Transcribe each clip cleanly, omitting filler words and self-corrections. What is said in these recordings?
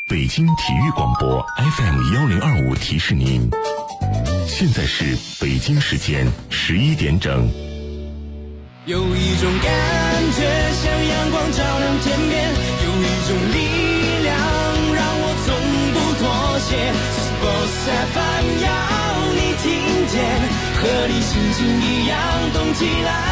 北京体育广播 FM1025提示您，现在是北京时间11点整。 有一种感觉像阳光照亮天边，有一种力量让我从不妥协。Sports FM 要你听见，和你心情一样动起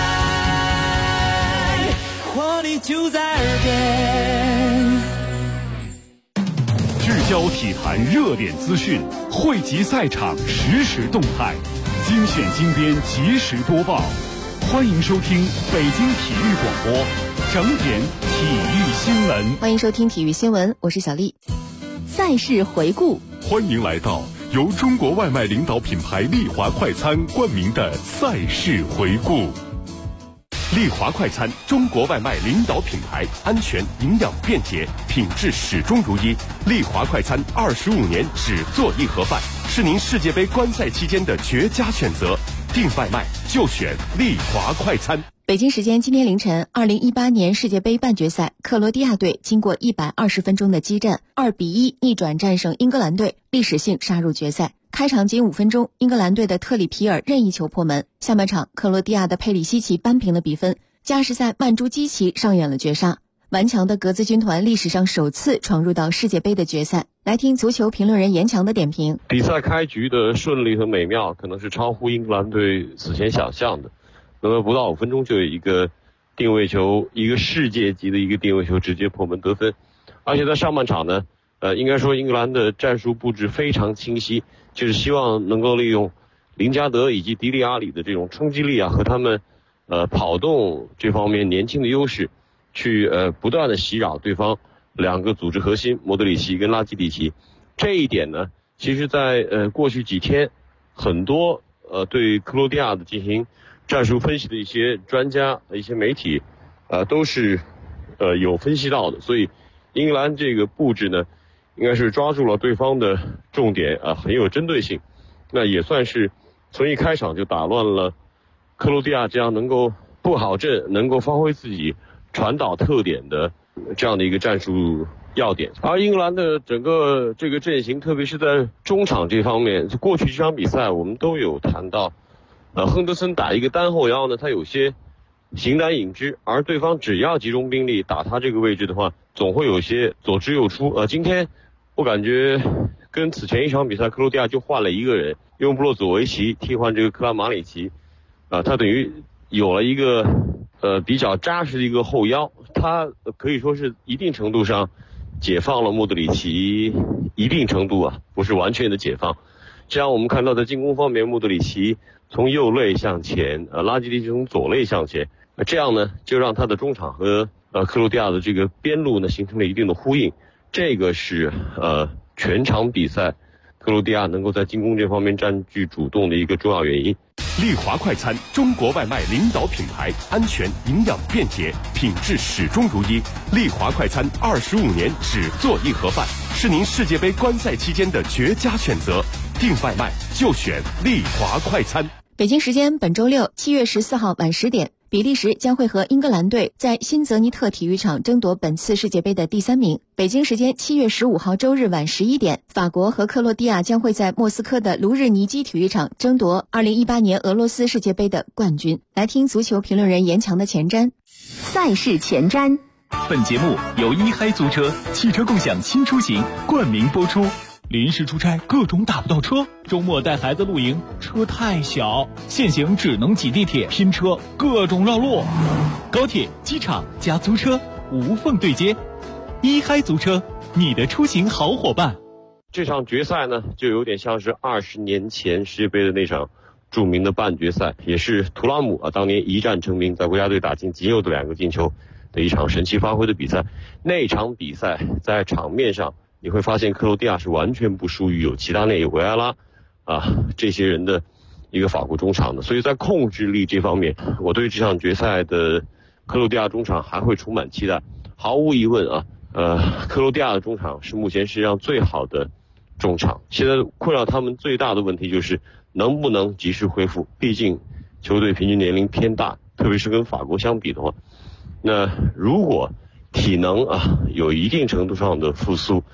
来，活力就在耳边。 聚焦体坛热点资讯，汇集赛场实时动态，精选精编及时播报。欢迎收听北京体育广播整点体育新闻。 欢迎收听体育新闻，我是小丽。赛事回顾， 欢迎来到由中国外卖领导品牌丽华快餐冠名的赛事回顾。丽华快餐，中国外卖领导品牌，安全、营养、便捷，品质始终如一。丽华快餐25年只做一盒饭，是您世界杯观赛期间的绝佳选择。订外卖就选丽华快餐。 北京时间今天凌晨，2018年世界杯半决赛，克罗地亚队经过120分钟的激战，2-1逆转战胜英格兰队，历史性杀入决赛。开场仅5分钟，英格兰队的特里皮尔任意球破门。下半场，克罗地亚的佩里西奇扳平了比分。加时赛，曼朱基奇上演了绝杀。顽强的格子军团历史上首次闯入到世界杯的决赛。来听足球评论人严强的点评。 比赛开局的顺利和美妙，可能是超乎英格兰队此前想象的。那么不到5分钟就有一个定位球，一个世界级的一个定位球直接破门得分。而且在上半场呢，应该说英格兰的战术布置非常清晰，就是希望能够利用林加德以及迪利阿里的这种冲击力啊，和他们跑动这方面年轻的优势，去不断的袭扰对方两个组织核心莫德里奇跟拉基蒂奇。这一点呢，其实在过去几天，很多对克罗地亚的进行战术分析的一些专家、一些媒体都是有分析到的。所以英格兰这个布置呢，应该是抓住了对方的重点很有针对性。那也算是从一开场就打乱了克罗地亚这样能够布好阵、能够发挥自己传导特点的这样的一个战术要点。而英格兰的整个这个阵型，特别是在中场这方面，过去这场比赛我们都有谈到，亨德森打一个单后腰呢，他有些形单影只，而对方只要集中兵力打他这个位置的话，总会有些左支右出。今天我感觉跟此前一场比赛克罗地亚就换了一个人，用布洛佐维奇替换这个克拉马里奇，他等于有了一个比较扎实的一个后腰，他可以说是一定程度上解放了莫德里奇，一定程度不是完全的解放。这样我们看到在进攻方面，莫德里奇从右肋向前，拉基蒂奇从左肋向前，这样呢就让他的中场和克罗地亚的这个边路呢形成了一定的呼应。这个是全场比赛克罗地亚能够在进攻这方面占据主动的一个重要原因。 丽华快餐，中国外卖领导品牌，安全、营养、便捷，品质始终如一。丽华快餐25年只做一盒饭，是您世界杯观赛期间的绝佳选择。订外卖就选丽华快餐。 北京时间本周六7月14号晚10点，比利时将会和英格兰队在新泽尼特体育场争夺本次世界杯的第3名。北京时间7月15号周日晚11点，法国和克罗地亚将会在莫斯科的卢日尼基体育场争夺2018年俄罗斯世界杯的冠军。来听足球评论人严强的前瞻。赛事前瞻。 本节目由一嗨租车汽车共享新出行冠名播出。临时出差各种打不到车，周末带孩子露营车太小，现行只能挤地铁拼车，各种绕路。高铁、机场加租车无缝对接，一嗨租车，你的出行好伙伴。 这场决赛呢，就有点像是20年前世界杯的那场著名的半决赛，也是图拉姆当年一战成名，在国家队打进仅有的2个进球的一场神奇发挥的比赛。那场比赛在场面上你会发现克罗地亚是完全不输于有齐达内、有维埃拉这些人的一个法国中场的，所以在控制力这方面，我对这场决赛的克罗地亚中场还会充满期待。毫无疑问克罗地亚的中场是目前世界上最好的中场，现在困扰他们最大的问题就是能不能及时恢复，毕竟球队平均年龄偏大，特别是跟法国相比的话，那如果体能有一定程度上的复苏，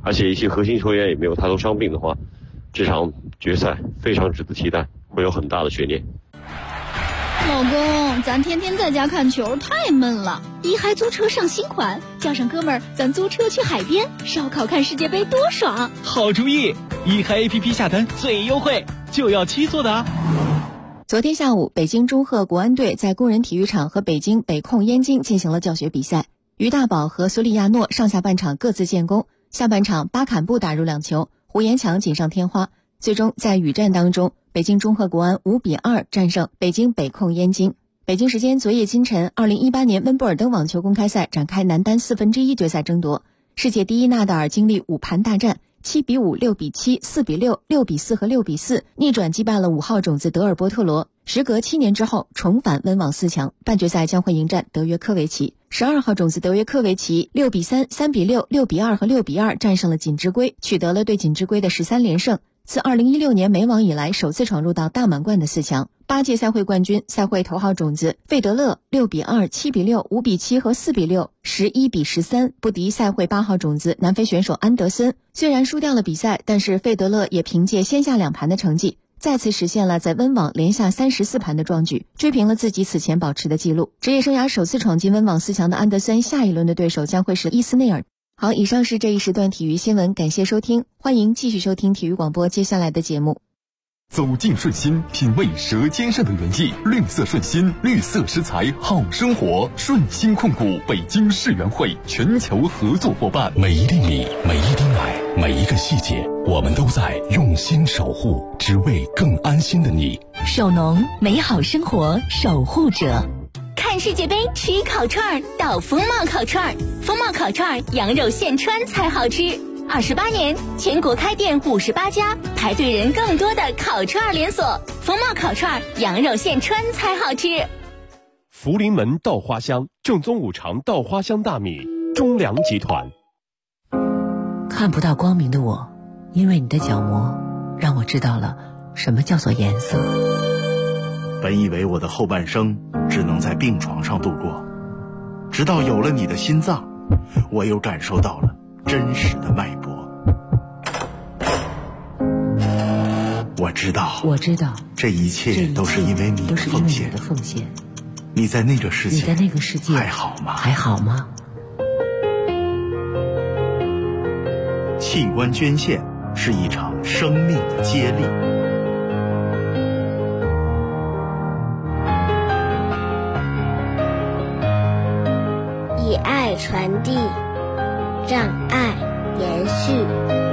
而且一些核心球员也没有太多伤病的话，这场决赛非常值得期待，会有很大的悬念。 老公，咱天天在家看球太闷了，一嗨租车上新款，叫上哥们儿，咱租车去海边烧烤看世界杯多爽！ 好主意，一嗨 APP 下单最优惠，就要7座的啊！ 昨天下午，北京中赫国安队在工人体育场和北京北控燕京进行了教学比赛。于大宝和苏利亚诺上下半场各自建功，下半场巴坎布打入2球，胡延强锦上添花。最终在雨战当中，北京中赫国安5-2战胜北京北控燕京。北京时间昨夜今晨，2018年温布尔登网球公开赛展开男单1/4决赛争夺。世界第一纳达尔经历5盘大战，7-5、6-7、4-6、6-4和6-4，逆转击败了5号种子德尔波特罗。时隔7年之后重返温网4强，半决赛将会迎战德约科维奇。12号种子德约科维奇6-3、3-6、6-2和6-2战胜了锦织圭，取得了对锦织圭的13连胜。自2016年美网以来首次闯入到大满贯的4强。8届赛会冠军、赛会头号种子费德勒6-2、7-6、5-7和4-6、11-13不敌赛会8号种子南非选手安德森。虽然输掉了比赛，但是费德勒也凭借先下2盘的成绩，再次实现了在温网连下34盘的壮举，追平了自己此前保持的记录。职业生涯首次闯进温网4强的安德森，下一轮的对手将会是伊斯内尔。好，以上是这一时段体育新闻，感谢收听，欢迎继续收听体育广播接下来的节目。 走进顺心，品味舌尖上的原意，绿色顺心，绿色食材好生活。顺心控股北京世园会全球合作伙伴。 每一粒米，每一滴奶，每一个细节，我们都在用心守护，只为更安心的你。 守农，美好生活守护者。看世界杯吃烤串到风貌烤串，风貌烤串羊肉现穿才好吃。28年，全国开店58家，排队人更多的烤串连锁。风貌烤串羊肉现穿才好吃。 福临门稻花香，正宗五常稻花香大米，中粮集团。 看不到光明的我，因为你的角膜让我知道了什么叫做颜色。 本以为我的后半生只能在病床上度过，直到有了你的心脏，我又感受到了真实的脉搏。我知道，这一切都是因为你的奉献。你在那个世界还好吗？器官捐献是一场生命的接力。 以爱传递，让爱延续。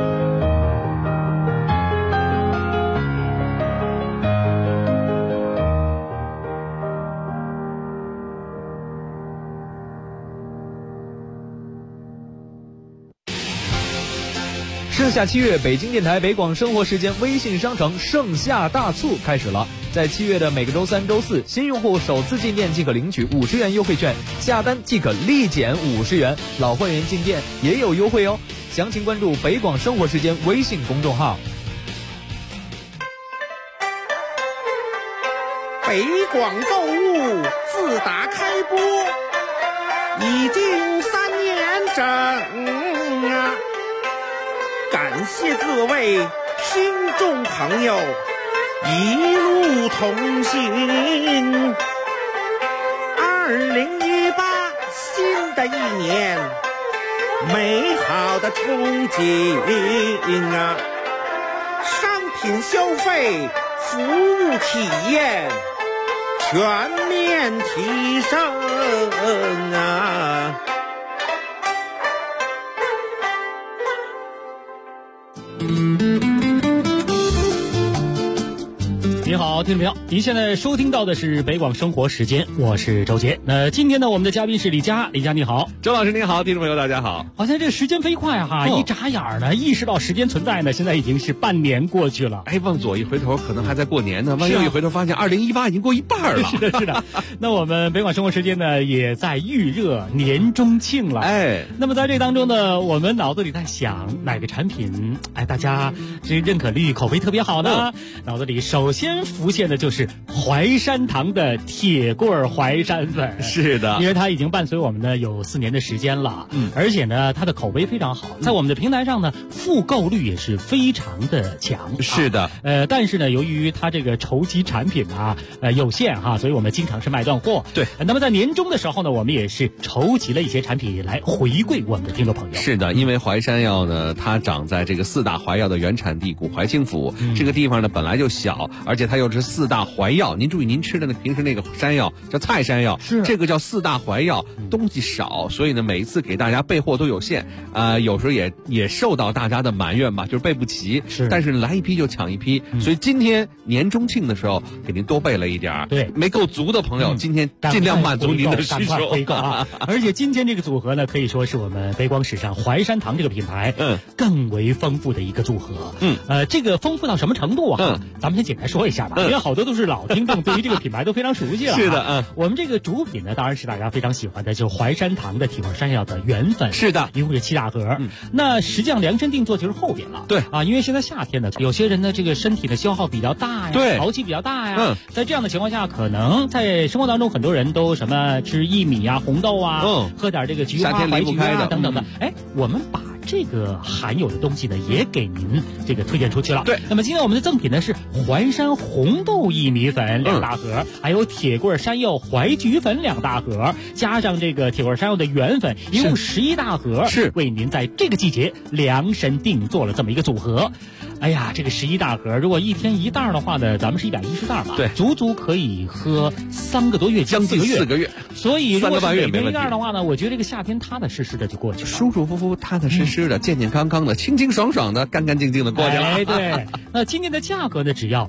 盛夏7月，北京电台北广生活时间微信商城盛夏大促开始了。在7月的每个周3、周4，新用户首次进店即可领取50元优惠券，下单即可立减50元，老会员进店也有优惠哦。详情关注北广生活时间微信公众号。 北广购物自打开播已经3年整啊！感谢各位听众朋友一路同行。2018新的一年，美好的憧憬啊！商品消费、服务体验全面提升啊！ 你好，听众朋友，您现在收听到的是北广生活时间，我是周杰。那今天呢，我们的嘉宾是李佳，李佳你好。 周老师您好，听众朋友大家好。 好像这时间飞快哈，一眨眼呢，意识到时间存在呢，现在已经是半年过去了。 哎，往左一回头，可能还在过年呢；往右一回头，发现2018已经过一半了。 是的，是的。那我们北广生活时间呢，也在预热年中庆了。 哎， 那么在这当中呢，我们脑子里在想哪个产品，哎，大家这认可率、口碑特别好呢？脑子里首先浮现的就是淮山堂的铁棍淮山粉。 是的， 因为它已经伴随我们呢有4年的时间了，而且呢它的口碑非常好，在我们的平台上呢复购率也是非常的强。 是的， 但是呢由于它这个筹集产品啊有限哈，所以我们经常是卖断货。 对， 那么在年终的时候呢，我们也是筹集了一些产品来回馈我们的听众朋友。 是的，因为淮山药呢，它长在这个4大淮药的原产地古淮清府，这个地方呢本来就小，而且它又是4大淮药。您注意，您吃的平时那个山药叫菜山药， 是这个叫4大淮药，东西少，所以呢每一次给大家备货都有限，有时候也受到大家的埋怨吧，就是备不齐。 是， 但是来一批就抢一批，所以今天年终庆的时候给您多备了一点。 对， 没够足的朋友，今天尽量满足您的需求。 回购啊！而且今天这个组合呢，可以说是我们北广史上淮山堂这个品牌更为丰富的一个组合。这个丰富到什么程度啊？咱们先简单说一下吧，因为好多都是老听众，对于这个品牌都非常熟悉了。 是的， 我们这个主品呢，当然是大家非常喜欢的，就是淮山堂的铁棍山药的原粉。 是的， 一共是7大盒。那实际上量身定做就是后边了。 对啊，因为现在夏天呢，有些人呢这个身体的消耗比较大呀， 对， 潮气比较大呀。在这样的情况下，可能在生活当中很多人都什么吃薏米啊、红豆啊，喝点这个菊花、淮菊啊等等的。我们把这个含有的东西呢，也给您这个推荐出去了。 对， 那么今天我们的赠品呢是淮山红豆薏米粉2大盒，还有铁棍山药淮菊粉2大盒，加上这个铁棍山药的原粉，一共11大盒， 是为您在这个季节量身定做了这么一个组合。哎呀，这个11大盒，如果一天1袋的话呢，咱们是110袋嘛， 对， 足足可以喝3个多月， 将近4个月。 所以如果是每天1袋的话呢，我觉得这个夏天踏踏实实的就过去了， 舒舒服服、踏踏实实的、健健康康的、清清爽爽的、干干净净的过去了。 对，那今天的价格呢，只要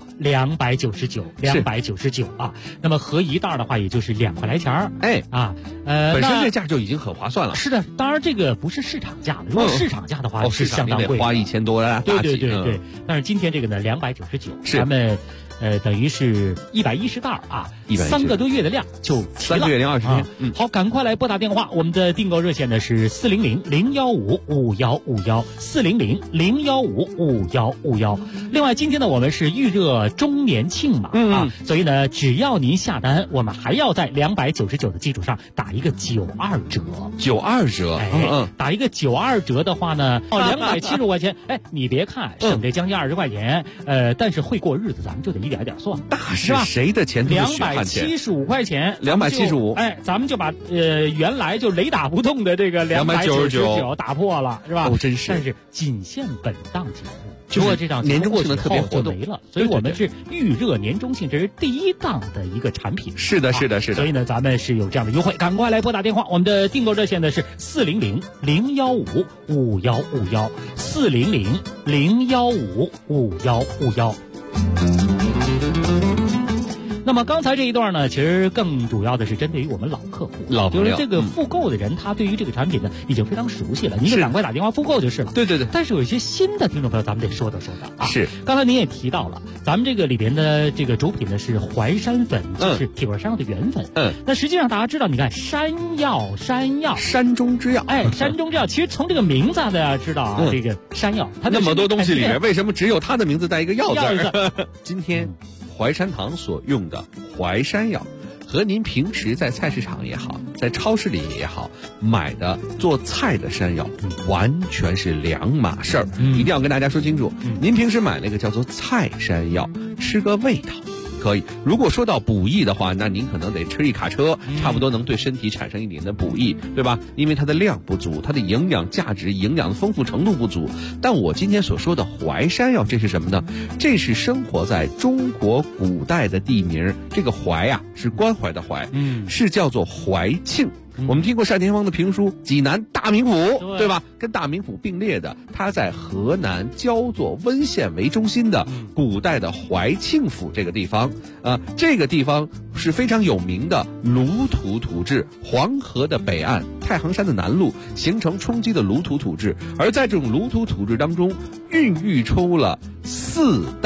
299啊。那么合1袋的话，也就是2块来钱。 本身这价就已经很划算了。 是的，当然这个不是市场价的，如果市场价的话是相当贵， 花1000多呀。 对。但是今天这个呢，299，咱们等于是110袋啊，3个多月的量就齐了。3 个月零20天。 好，赶快来拨打电话，我们的订购热线呢是400-015-5151，400-015-5151。另外，今天呢我们是预热周年庆嘛，所以呢只要您下单，我们还要在299的基础上打一个92折。 92折， 打一个92折的话呢，275块钱，你别看省这将近20块钱，但是会过日子，咱们就得一点一点算， 是吧？谁的钱都是血汗钱。 275块钱 ，275， 咱们就把原来就雷打不动的这个299打破了，是吧？ 真是。 但是仅限本档节目。如果这档年终庆的特别活动没了，所以我们是预热年终庆，这是第1档的一个产品。 是的。 所以呢，咱们是有这样的优惠，赶快来拨打电话。我们的订购热线呢是400-015-5151，400-015-5151。那么刚才这一段呢，其实更主要的是针对于我们老客户，就是这个复购的人，他对于这个产品呢已经非常熟悉了，您就赶快打电话复购就是了。 对。 但是有一些新的听众朋友，咱们得说道啊。 是。 刚才您也提到了，咱们这个里边的这个主品呢是淮山粉，就是铁棍山药的原粉。那实际上大家知道，你看山药， 山中之药， 山中之药。其实从这个名字大家知道啊，这个山药，它那么多东西里面，为什么只有它的名字带一个药字？今天淮山堂所用的淮山药，和您平时在菜市场也好，在超市里也好买的做菜的山药，完全是两码事儿。一定要跟大家说清楚，您平时买那个叫做菜山药，吃个味道可以。如果说到补益的话，那您可能得吃一卡车，差不多能对身体产生一点的补益，对吧？因为它的量不足，它的营养价值、营养的丰富程度不足。但我今天所说的淮山药，这是什么呢？这是生活在中国古代的地名，这个淮啊是关怀的淮，是叫做淮庆。我们听过单田芳的评书《济南大名府》，对吧？跟大名府并列的，它在河南焦作温县为中心的古代的淮庆府这个地方，这个地方是非常有名的鲁土土质，黄河的北岸，太行山的南麓形成冲积的鲁土土质，而在这种鲁土土质当中，孕育出了4大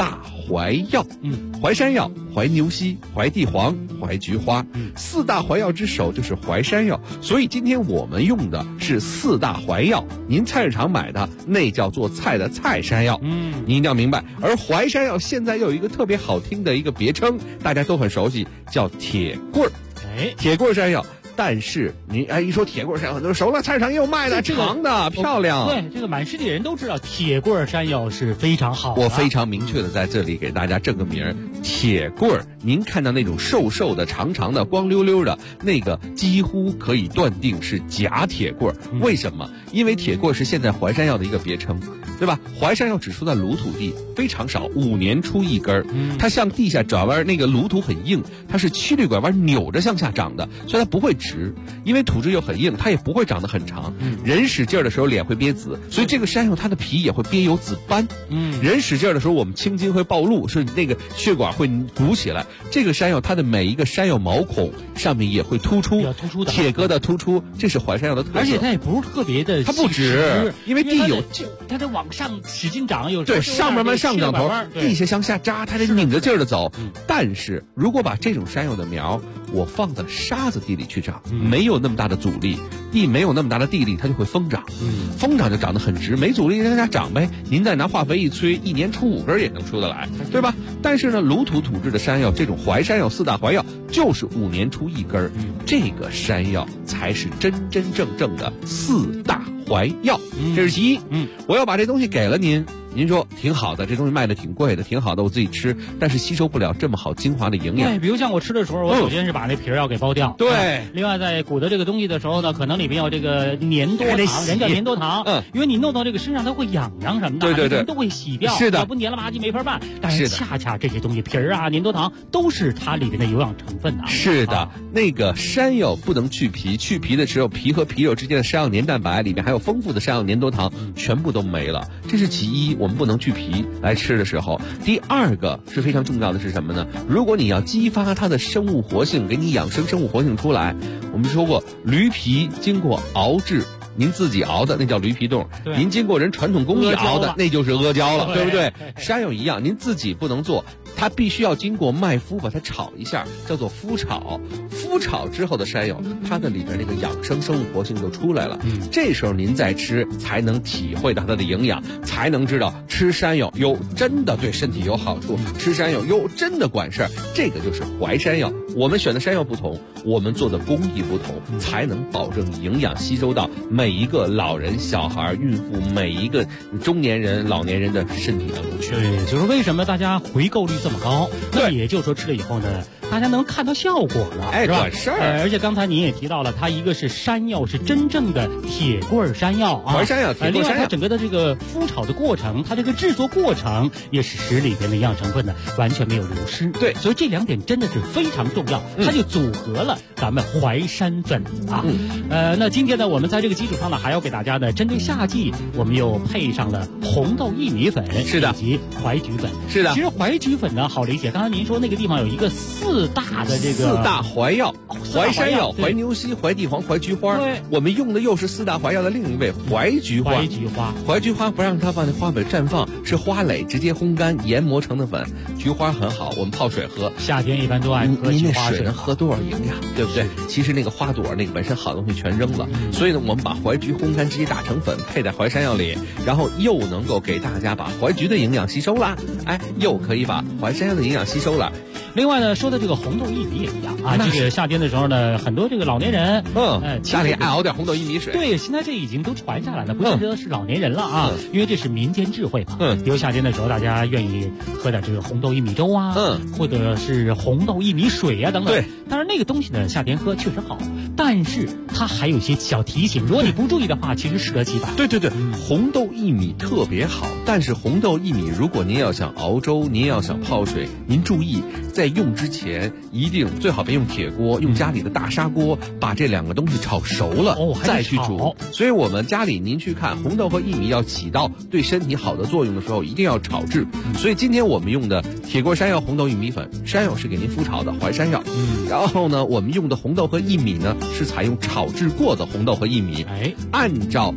怀药。淮山药、怀牛膝、怀地黄、怀菊花，四大怀药之首就是淮山药。所以今天我们用的是四大怀药，您菜市场买的那叫做菜的菜山药。您一定要明白。而淮山药现在又有一个特别好听的一个别称，大家都很熟悉，叫铁棍儿。铁棍儿山药。但是您一说铁棍山药，很多人熟了，菜市场也有卖的，长的漂亮。 对，这个满世界人都知道铁棍山药是非常好的。 我非常明确的在这里给大家正个名儿，铁棍儿。您看到那种瘦瘦的、长长的、光溜溜的那个，几乎可以断定是假铁棍儿。为什么？因为铁棍儿是现在淮山药的一个别称，对吧？淮山药只出在鲁土地，非常少，5年出一根儿。它向地下转弯，那个鲁土很硬，它是曲率拐弯扭着向下长的，所以它不会直，因为土质又很硬，它也不会长得很长。人使劲儿的时候脸会憋紫，所以这个山药它的皮也会憋有紫斑。人使劲儿的时候，我们青筋会暴露，是那个血管会鼓起来。这个山药它的每一个山药毛孔上面也会突出，铁疙瘩突出，这是淮山药的特色。 而且它也不是特别的， 它不直，因为地有， 它得往上使劲长，有对上慢慢上涨头，地下向下扎，它得拧着劲儿的走。但是如果把这种山药的苗我放在沙子地里去长，没有那么大的阻力，地没有那么大的地力，它就会疯长。疯长就长得很直，没阻力让它长呗。您再拿化肥一催，1年出5根也能出得来，对吧？但是呢，鲁土土质的山药，这种淮山药、四大淮药，就是5年出1根。这个山药才是真真正正的四大淮药。这是其一。我要把这东西给了您。您说挺好的，这东西卖的挺贵的，挺好的，我自己吃，但是吸收不了这么好精华的营养。 对，比如像我吃的时候，我首先是把那皮儿要给剥掉。 对。 另外，在鼓的这个东西的时候呢，可能里面有这个粘多糖，人叫粘多糖。因为你弄到这个身上，它会痒痒什么的，对，都会洗掉。 是的。 要不粘了吧唧没法办。但是恰恰这些东西，皮儿啊、粘多糖都是它里面的有氧成分啊。 是的，那个山药不能去皮，去皮的时候，皮和皮肉之间的山药粘蛋白里面还有丰富的山药粘多糖，全部都没了。这是其一，我们不能去皮来吃的时候。第二个是非常重要的是什么呢？如果你要激发它的生物活性，给你养生生物活性出来，我们说过驴皮经过熬制，您自己熬的那叫驴皮冻，您经过人传统工艺熬的那就是阿胶了，对不对？山药一样，您自己不能做，它必须要经过麦麸把它炒一下，叫做麸炒。麸炒之后的山药，它的里边那个养生生物活性就出来了。这时候您再吃，才能体会到它的营养，才能知道吃山药真的对身体有好处，吃山药真的管事儿。这个就是淮山药。我们选的山药不同，我们做的工艺不同，才能保证营养吸收到每一个老人、小孩、孕妇，每一个中年人、老年人的身体当中去。 对，就是为什么大家回购率这么高？那也就是说吃了以后呢，大家能看到效果了，是吧？ 管事儿。 而且刚才您也提到了，它一个是山药，是真正的铁棍山药啊， 淮山药、铁棍山药。 另外，它整个的这个麸炒的过程，它这个制作过程也是使里边的营养成分呢完全没有流失。 对， 所以这2点真的是非常重要，它就组合了咱们淮山粉啊。那今天呢，我们在这个基础上呢，还要给大家呢，针对夏季，我们又配上了红豆薏米粉， 是的， 以及淮菊粉， 是的。 其实淮菊粉呢好理解，刚才您说那个地方有一个4大的这个 4大淮药，淮山药、淮牛膝、淮地黄、淮菊花。对，我们用的又是4大淮药的另一味淮菊花。淮菊花不让它放在花本绽放，是花蕾直接烘干研磨成的粉。菊花很好，我们泡水喝， 夏天一般都爱喝菊花水。 您那水能喝多少营养，对不对？其实那个花朵那个本身好东西全扔了，所以呢，我们把淮菊烘干直接打成粉，配在淮山药里，然后又能够给大家把淮菊的营养吸收了，又可以把淮山药的营养吸收了。 另外呢，说的这个红豆薏米也一样啊，这个夏天的时候呢，很多这个老年人， 家里爱熬点红豆薏米水。 对，现在这已经都传下来了，不见得是老年人了啊，因为这是民间智慧嘛。比如夏天的时候，大家愿意喝点这个红豆薏米粥啊，或者是红豆薏米水啊等等。对，当然那个东西呢，夏天喝确实好，但是它还有一些小提醒，如果你不注意的话，其实适得其反。 对，红豆薏米特别好，但是红豆薏米如果您要想熬粥，您要想泡水，您注意在用之前一定最好别用铁锅，用家里的大砂锅，把这2个东西炒熟了，再去煮。所以我们家里您去看红豆和薏米要起到对身体好的作用的时候，一定要炒制。所以今天我们用的铁锅山药红豆薏米粉，山药是给您麸炒的淮山药，然后呢，我们用的红豆和薏米呢是采用炒制过的红豆和薏米，按照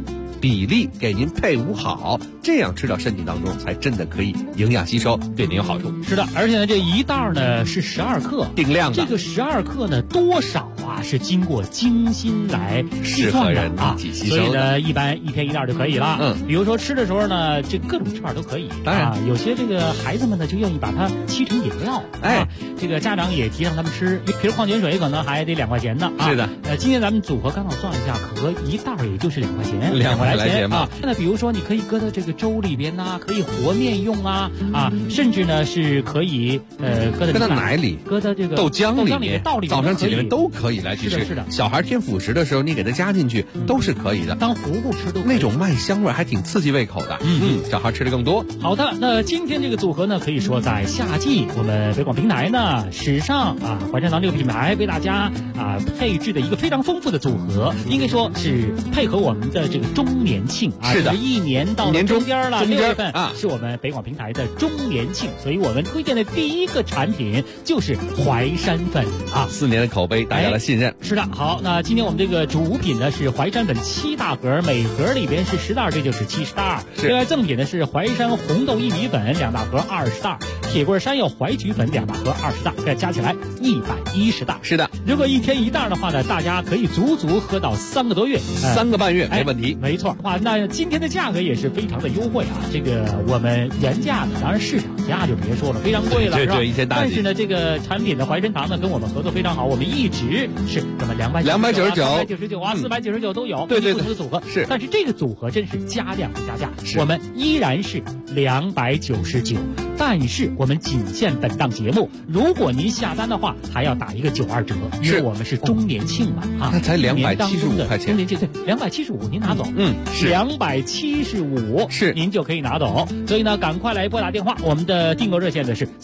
比例给您配伍好，这样吃到身体当中才真的可以营养吸收，对您有好处。 是的，而且呢，这一袋呢是12克， 定量的。 这个12克呢，多少是经过精心来计算的啊，所以呢，一般1天1袋就可以了。比如说吃的时候呢，这各种吃法都可以。 当然， 有些这个孩子们呢就愿意把它沏成饮料。这个家长也提倡他们吃，一瓶矿泉水可能还得2块钱呢。 是的， 今天咱们组合刚好算一下，可合一袋也就是2块钱 ，2块来钱啊。那比如说你可以搁到这个粥里边呐，可以和面用啊，甚至呢是可以搁到奶里， 搁到这个豆浆里面，早上起来都可以来去吃。 是的， 小孩添辅食的时候，你给他加进去都是可以的， 当糊糊吃都可以。 那种麦香味还挺刺激胃口的。小孩吃的更多。 好的，那今天这个组合呢，可以说在夏季，我们北广平台呢史上怀山堂这个品牌为大家配置的一个非常丰富的组合，应该说是配合我们的这个周年庆是的， 一年到了中间了，6月份是我们北广平台的周年庆，所以我们推荐的第一个产品就是淮山粉 4年的口碑，大家的信任。 是的，好，那今天我们这个主品呢是淮山粉7大盒，每盒里边是10袋，这就是70袋。另外赠品呢是淮山红豆薏米粉2大盒20袋，铁棍山药淮菊粉2大盒20袋，这加起来110袋。 是的， 如果1天1袋的话呢，大家可以足足喝到3个多月 ，3个半月没问题。 没错，那今天的价格也是非常的优惠这个我们原价呢，当然市场价就别说了，非常贵了，是吧？ 一天大。 但是呢，这个产品的淮山堂呢跟我们合作非常好，我们一直是那么299、399、499都有， 对， 不同的组合是。 但是这个组合真是加量不加价，我们依然是299，但是我们仅限本档节目，如果您下单的话，还要打一个92折，因为我们是周年庆嘛那才275块钱， 周年庆对，275您拿走， 是 275 是您就可以拿走，所以呢，赶快来拨打电话，我们的订购热线的是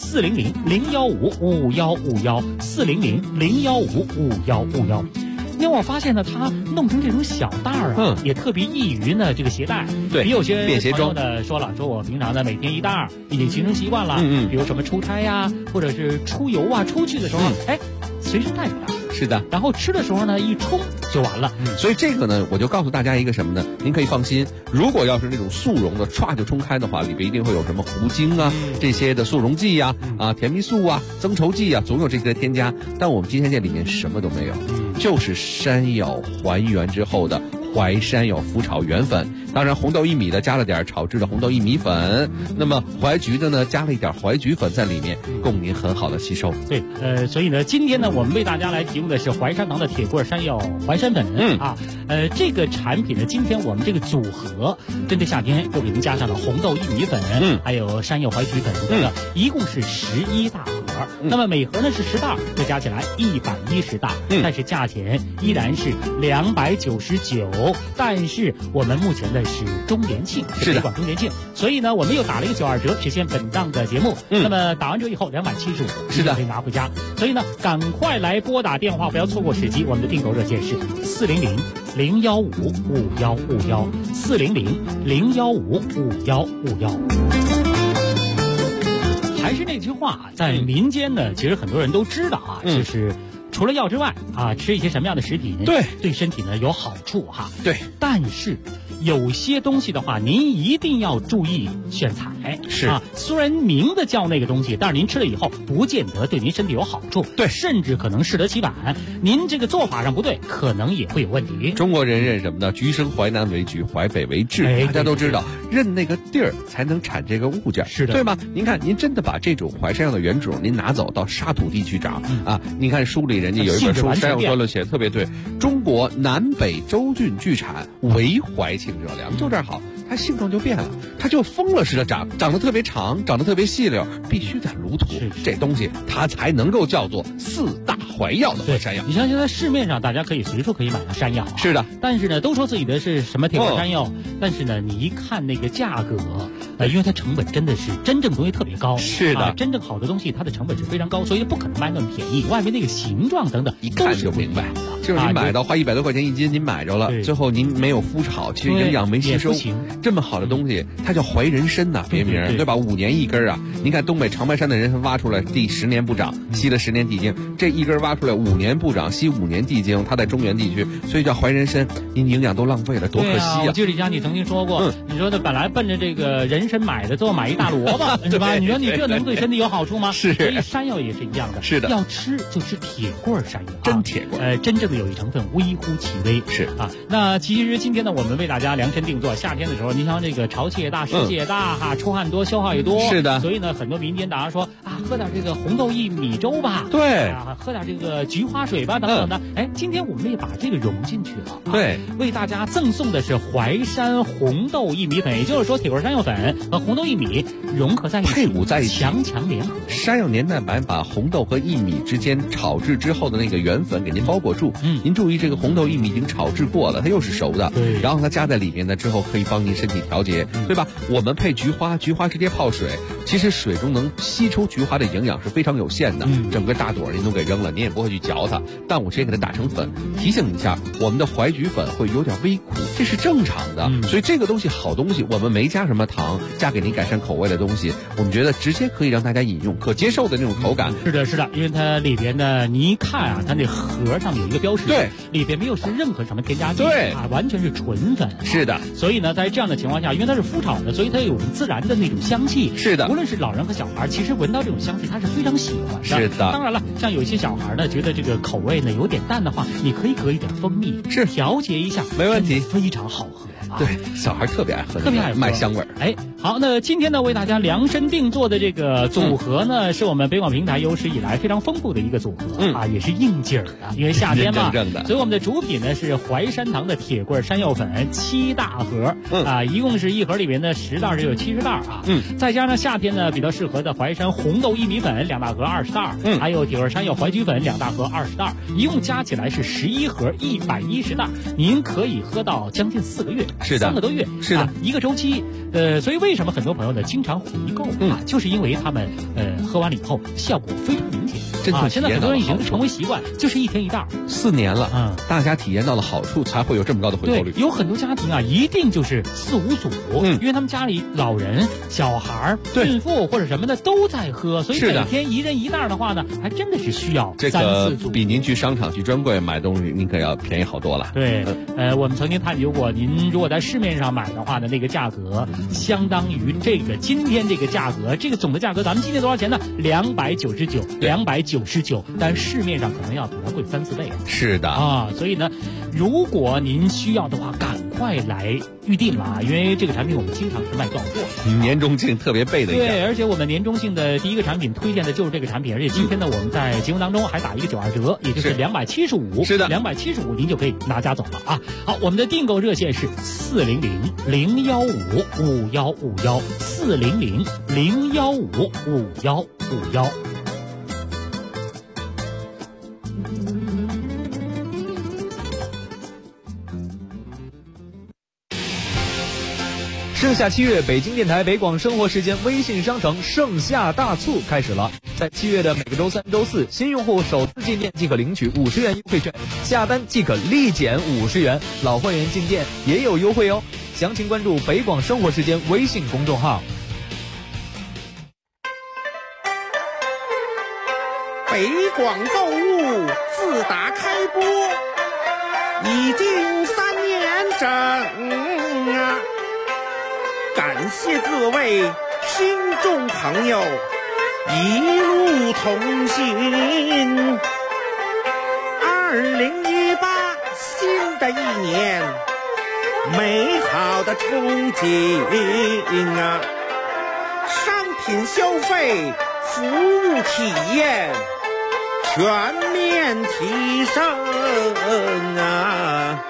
400-015-5151，400-015-5151。因为我发现呢，它弄成这种小袋也特别易于呢这个携带。 对， 比有些便携装呢说了，说我平常呢每天1袋已经形成习惯了。比如什么出差呀，或者是出游出去的时候，随身带一袋。 是的， 然后吃的时候呢，一冲就完了。 所以这个呢，我就告诉大家一个什么呢？您可以放心，如果要是那种速溶的，歘就冲开的话，里边一定会有什么糊精这些的速溶剂甜蜜素增稠剂总有这些添加。但我们今天这里面什么都没有，就是山药还原之后的淮山药麸炒原粉，当然红豆薏米的加了点炒制的红豆薏米粉，那么淮菊的呢加了一点淮菊粉在里面，供您很好的吸收。 对，所以呢，今天呢，我们为大家来提供的是淮山堂的铁棍山药淮山粉这个产品呢，今天我们这个组合针对夏天又给您加上了红豆薏米粉，还有山药淮菊粉等等，一共是11大盒。那么每盒呢是10袋，这加起来110袋，但是价钱依然是299，但是我们目前的是周年庆，是北广周年庆，所以呢我们又打了一个92折，实现本档的节目。那么打完折以后275， 是的， 可以拿回家。所以呢，赶快来拨打电话，不要错过时机。我们的订购热线是400-015-5151，400-015-5151。还是那句话，在民间呢，其实很多人都知道就是除了药之外吃一些什么样的食品对身体呢有好处对， 但是有些东西的话，您一定要注意选材。 是虽然明的叫那个东西，但是您吃了以后，不见得对您身体有好处。 对， 甚至可能适得其反。您这个做法上不对，可能也会有问题。 中国人认什么呢？橘生淮南为橘，淮北为枳。大家都知道，认那个地儿才能产这个物件， 是的， 对吗？您看，您真的把这种淮山药的原种您拿走到沙土地去长您看书里人家有一本书《山药专论》写的特别对，中国南北州郡聚产，唯淮清热凉，就这儿好。它性状就变了，它就疯了似的长得特别长，长得特别细溜，必须在炉土，这东西它才能够叫做4大淮药的淮山药。 你像现在市面上大家可以随处可以买到山药是的， 但是呢都说自己的是什么铁棍山药，但是呢你一看那个价格因为它成本真的是真正东西特别高， 是的真正好的东西它的成本是非常高，所以不可能卖那么便宜，外面那个形状等等一看就明白。 就是你买到花100多块钱1斤，您买着了，最后您没有麸炒，其实营养没吸收，这么好的东西，它叫怀人参呐，别名对吧？5年1根啊！您看东北长白山的人参挖出来，地10年不长，吸了10年地精，这一根挖出来5年不长，吸5年地精，它在中原地区，所以叫怀人参。您营养都浪费了，多可惜啊！ 我记得李佳，你曾经说过，你说的本来奔着这个人参买的，最后买一大萝卜，是吧？你说你这能对身体有好处吗？ 是。 所以山药也是一样的， 是的， 要吃就吃铁棍山药， 真铁棍。 真正的有益成分微乎其微， 是啊。 那其实今天呢，我们为大家量身定做，夏天的时候，你像这个潮气也大，湿气也大哈，出汗多，消耗也多， 是的。 所以呢，很多民间大家说啊，喝点这个红豆薏米粥吧， 对， 喝点这个菊花水吧，等等的。今天我们也把这个融进去了， 对， 为大家赠送的是淮山红豆薏米粉，也就是说铁棍山药粉和红豆薏米融合在一起， 配伍在一起， 强强联合。 山药年代版把红豆和薏米之间炒制之后的那个原粉给您包裹住，您注意这个红豆薏米已经炒制过了，它又是熟的， 对， 然后它加在里面呢之后可以帮您身体调节，对吧？我们配菊花直接泡水，其实水中能吸收菊花的营养是非常有限的，整个大朵您都给扔了，您也不会去嚼它，但我直接给它打成粉。提醒一下，我们的淮菊粉会有点微苦，这是正常的，所以这个东西好东西，我们没加什么糖，加给您改善口味的东西，我们觉得直接可以让大家饮用，可接受的那种口感。 是的，是的，因为它里边呢，你一看啊，它那盒上面有一个标识， 对， 里边没有是任何什么添加剂， 对啊，完全是纯粉， 是的。 所以呢，在这样的情况下，因为它是麸炒的，所以它有自然的那种香气， 是的。 无论是老人和小孩，其实闻到这种香气，他是非常喜欢的。 是的。 当然了，像有些小孩呢，觉得这个口味呢有点淡的话，你可以搁一点蜂蜜， 是调节一下， 没问题， 非常好喝。 对，小孩特别爱喝， 特别爱喝麦香味儿。 好，那今天呢，为大家量身定做的这个组合呢，是我们北广平台有史以来非常丰富的一个组合，也是应景儿的，因为夏天嘛，所以我们的主品呢是淮山堂的铁棍山药粉7大盒，一共是一盒里面的10袋就有70袋啊，再加上夏天呢比较适合的淮山红豆薏米粉2大盒20袋，还有铁棍山药淮菊粉2大盒20袋，一共加起来是11盒110袋，您可以喝到将近4个月。 是的，3 个多月， 是的， 一个周期。所以为什么很多朋友呢经常回购就是因为他们喝完了以后效果非常明显。现在很多人已经成为习惯，就是1天1袋 ，4年了，大家体验到了好处，才会有这么高的回购率。 有很多家庭啊，一定就是4、5组，因为他们家里老人、小孩、孕妇或者什么的都在喝，所以每天1人1袋的话呢，还真的是需要3、4组。 比您去商场去专柜买东西，您可要便宜好多了。 对，我们曾经探究过，您如果在市面上买的话呢，那个价格相当于这个今天这个价格，这个总的价格，咱们今天多少钱呢？299，但市面上可能要比它贵3、4倍。 是的所以呢，如果您需要的话，赶快来预定了，因为这个产品我们经常是卖断货。 年终庆特别备的一下。 对，而且我们年终庆的第一个产品推荐的就是这个产品，而且今天呢，我们在节目当中还打一个92折，也就是275。 是的 ，275您就可以拿家走了啊。好，我们的订购热线是400-015-5151，400-015-5151。 盛夏7月，北京电台北广生活时间微信商城盛夏大促开始了。在7月的每个周3、周4，新用户首次进店即可领取50元优惠券，下单即可立减50元，老会员进店也有优惠哦。详情关注北广生活时间微信公众号。 北广购物自打开播已经3年整啊！感谢各位听众朋友一路同行。2018新的一年，美好的憧憬啊！商品消费、服务体验全面提升啊！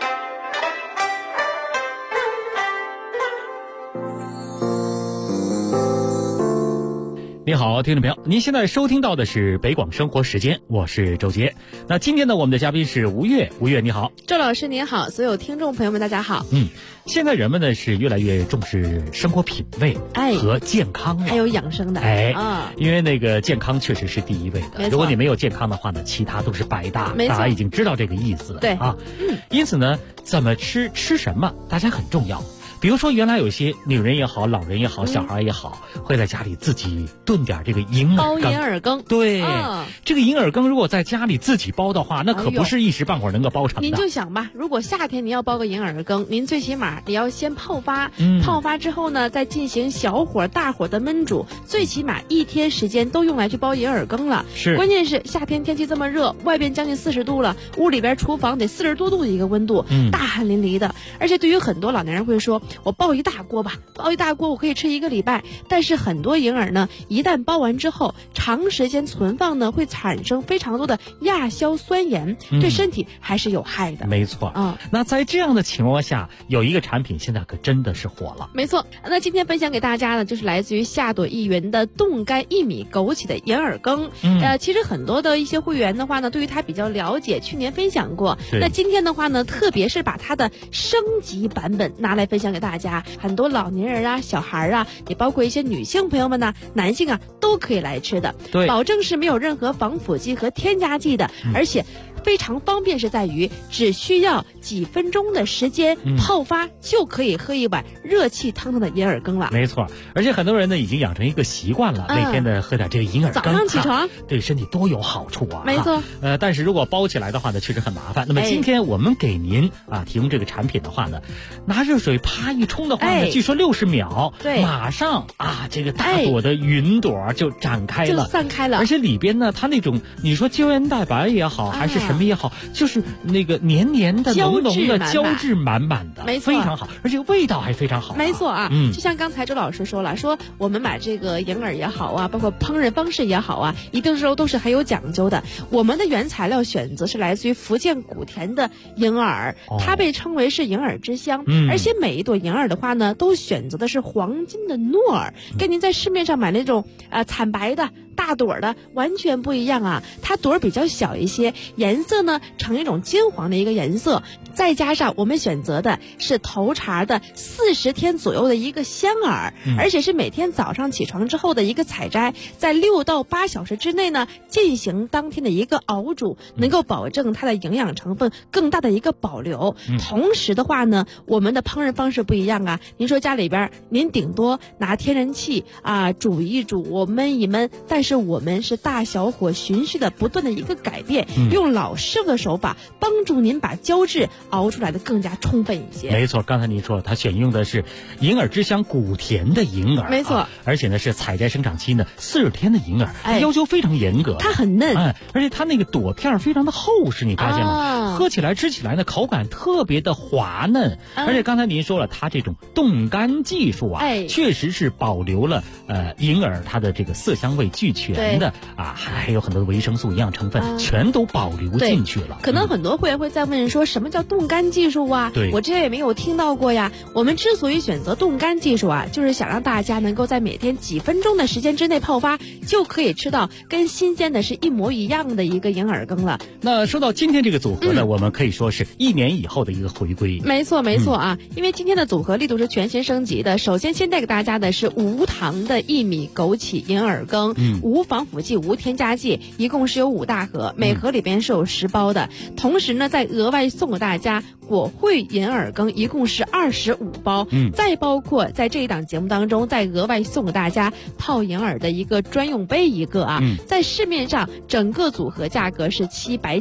你好，听众朋友，您现在收听到的是北广生活时间，我是周杰。那今天呢，我们的嘉宾是吴越，吴越你好。 周老师您好，所有听众朋友们大家好。 现在人们呢是越来越重视生活品味和健康了， 还有养生的因为那个健康确实是第一位的。如果你没有健康的话呢，其他都是白搭。大家已经知道这个意思了。 对啊，因此呢，怎么吃什么，大家很重要。比如说，原来有些女人也好，老人也好，小孩也好，会在家里自己炖点这个银耳羹。 包银耳羹， 对，这个银耳羹如果在家里自己包的话，那可不是一时半会儿能够包成的。 您就想吧，如果夏天您要包个银耳羹，您最起码你要先泡发，泡发之后呢，再进行小火、大火的焖煮，最起码1天时间都用来去包银耳羹了。 是， 关键是夏天天气这么热，外边将近40度了，屋里边厨房得40多度的一个温度，大汗淋漓的。而且对于很多老年人会说，我包一大锅吧，包一大锅我可以吃1个礼拜。但是很多银耳呢，一旦包完之后，长时间存放呢，会产生非常多的亚硝酸盐，对身体还是有害的。 没错那在这样的情况下，有一个产品现在可真的是火了。 没错，那今天分享给大家呢，就是来自于夏朵一元的冻干薏米枸杞的银耳羹。其实很多的一些会员的话呢，对于它比较了解，去年分享过。那今天的话呢，特别是把它的升级版本拿来分享给大家。很多老年人啊、小孩啊，也包括一些女性朋友们呢、男性啊，都可以来吃的。 对， 保证是没有任何防腐剂和添加剂的，而且非常方便，是在于只需要几分钟的时间泡发就可以喝一碗热气腾腾的银耳羹了。 没错，而且很多人呢已经养成一个习惯了，每天呢喝点这个银耳羹， 早上起床对身体都有好处啊。 没错， 但是如果包起来的话呢，确实很麻烦。那么今天我们给您提供这个产品的话呢，拿热水啪一冲的话呢，据说60秒， 对， 马上这个大朵的云朵就展开了， 就散开了。 而且里边呢，它那种你说胶原蛋白也好，还是什么也好，就是那个黏黏的、浓浓的、胶质满满的， 没错， 非常好，而且味道还非常好。 没错就像刚才周老师说了，说我们买这个银耳也好啊，包括烹饪方式也好啊，一定都是很有讲究的。我们的原材料选择是来自于福建莆田的银耳，它被称为是银耳之乡，而且每一朵银耳的话呢，都选择的是黄金的糯耳，跟您在市面上买那种惨白的大朵的完全不一样啊。它朵儿比较小一些，颜色呢呈一种金黄的一个颜色，再加上我们选择的是头茬的40天左右的一个香耳，而且是每天早上起床之后的一个采摘，在6到8小时之内呢进行当天的一个熬煮，能够保证它的营养成分更大的一个保留。同时的话呢，我们的烹饪方式不一样啊。您说家里边您顶多拿天然气煮一煮，焖一焖，但是我们是大小火循序的不断的一个改变，用老师的手法帮助您把胶质熬出来的更加充分一些。 没错，刚才您说它选用的是银耳之乡莆田的银耳， 没错， 而且呢是采摘生长期呢40天的银耳，要求非常严格， 它很嫩， 而且它那个朵片非常的厚实，你发现吗？喝起来吃起来呢口感特别的滑嫩，而且刚才您说了，它这种冻干技术确实是保留了银耳它的这个色香味俱全的还有很多的维生素营养成分全都保留进去了。 可能很多会员会在问说，什么叫冻干技术啊？ 对， 我之前也没有听到过呀。我们之所以选择冻干技术就是想让大家能够在每天几分钟的时间之内泡发，就可以吃到跟新鲜的是一模一样的一个银耳羹了。 那说到今天这个组合呢，我们可以说是1年以后的一个回归。 没错因为今天的组合力度是全新升级的。首先先带给大家的是无糖的薏米枸杞银耳羹，无防腐剂、无添加剂，一共是有5大盒，每盒里边是有10包的。同时呢，再额外送给大家果汇银耳羹，一共是25包。再包括在这一档节目当中，再额外送给大家泡银耳的一个专用杯一个在市面上整个组合价格是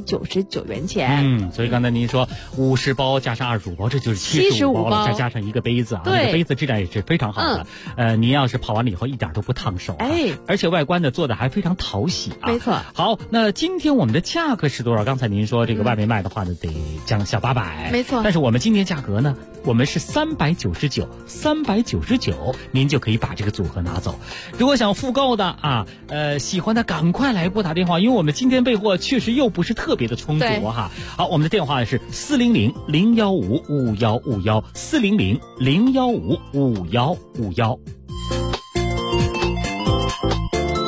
799元钱。 所以刚才您说50包加上25包，这就是75包了，再加上一个杯子这个杯子质量也是非常好的。您要是泡完了以后一点都不烫手而且外观呢做的还非常讨喜没错。 好，那今天我们的价格是多少？刚才您说这个外面卖的话呢得将小800， 没错。 但是我们今天价格呢，我们是399，您就可以把这个组合拿走。如果想复购的喜欢的赶快来拨打电话，因为我们今天备货确实又不是特别的充足好，我们的电话是400-015-5151，400-015-5151。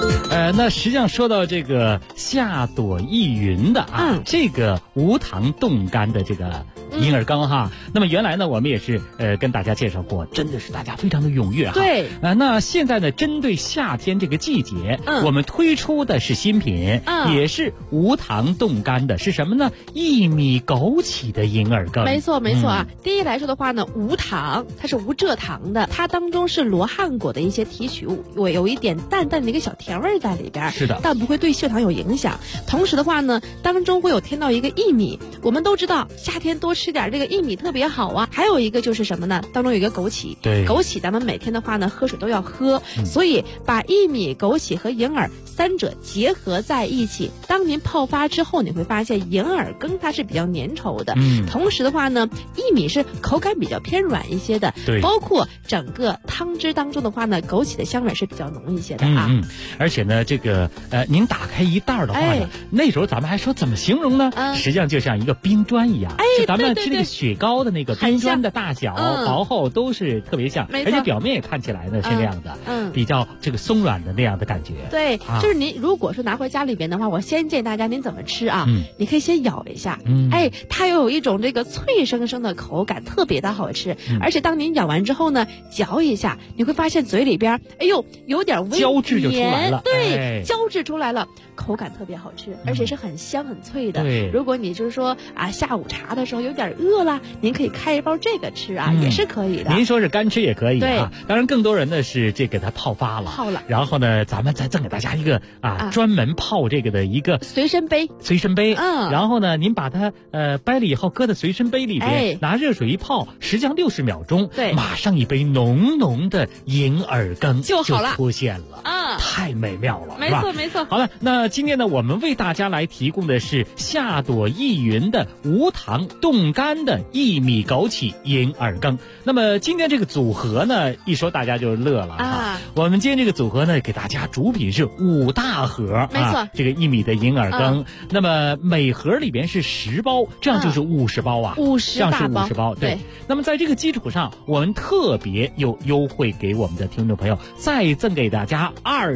那实际上说到这个夏朵意云的这个无糖冻干的这个银耳羹哈，那么原来呢我们也是跟大家介绍过，真的是大家非常的踊跃哈。 对， 那现在呢针对夏天这个季节，我们推出的是新品，也是无糖冻干的，是什么呢？薏米枸杞的银耳羹。 没错没错啊。第一来说的话呢，无糖，它是无蔗糖的，它当中是罗汉果的一些提取物，有一点淡淡的一个小甜味在里边。 是的， 但不会对血糖有影响。同时的话呢，当中会有添到一个薏米，我们都知道夏天多吃点这个薏米特别好啊。还有一个就是什么呢？当中有一个枸杞， 对， 枸杞咱们每天的话呢喝水都要喝，所以把薏米、枸杞和银耳三者结合在一起，当您泡发之后，你会发现银耳羹它是比较粘稠的，同时的话呢，薏米是口感比较偏软一些的， 对， 包括整个汤汁当中的话呢，枸杞的香味是比较浓一些的啊。 而且呢，这个您打开一袋的话呢，那时候咱们还说怎么形容呢？实际上就像一个冰砖一样，就咱们吃那个雪糕的那个冰砖的大小、薄厚都是特别像，而且表面也看起来呢是那样的，比较这个松软的那样的感觉。 对，就是您如果说拿回家里边的话，我先建议大家您怎么吃啊？你可以先咬一下，它又有一种这个脆生生的口感，特别的好吃。而且当您咬完之后呢，嚼一下，你会发现嘴里边，哎呦，有点微胶质就出来了， 对，胶质出来了，口感特别好吃，而且是很香很脆的。 对， 如果你就是说下午茶的时候有点饿了，您可以开一包这个吃啊，也是可以的。 您说是干吃也可以啊， 当然更多人呢是这给它泡发了，然后呢咱们再赠给大家一个专门泡这个的一个随身杯， 然后呢您把它掰了以后搁在随身杯里边，拿热水一泡，实际上60秒钟，马上一杯浓浓的银耳羹就好了， 出现了，太美妙了， 没错没错。 好了，那今天呢我们为大家来提供的是夏朵意云的无糖冻干的薏米枸杞银耳羹。那么今天这个组合呢，一说大家就乐了啊。我们今天这个组合呢，给大家主品是5大盒， 没错， 这个薏米的银耳羹。那么每盒里边是10包，这样就是50包啊，50大包，这样是50包。对。那么在这个基础上，我们特别有优惠给我们的听众朋友，再赠给大家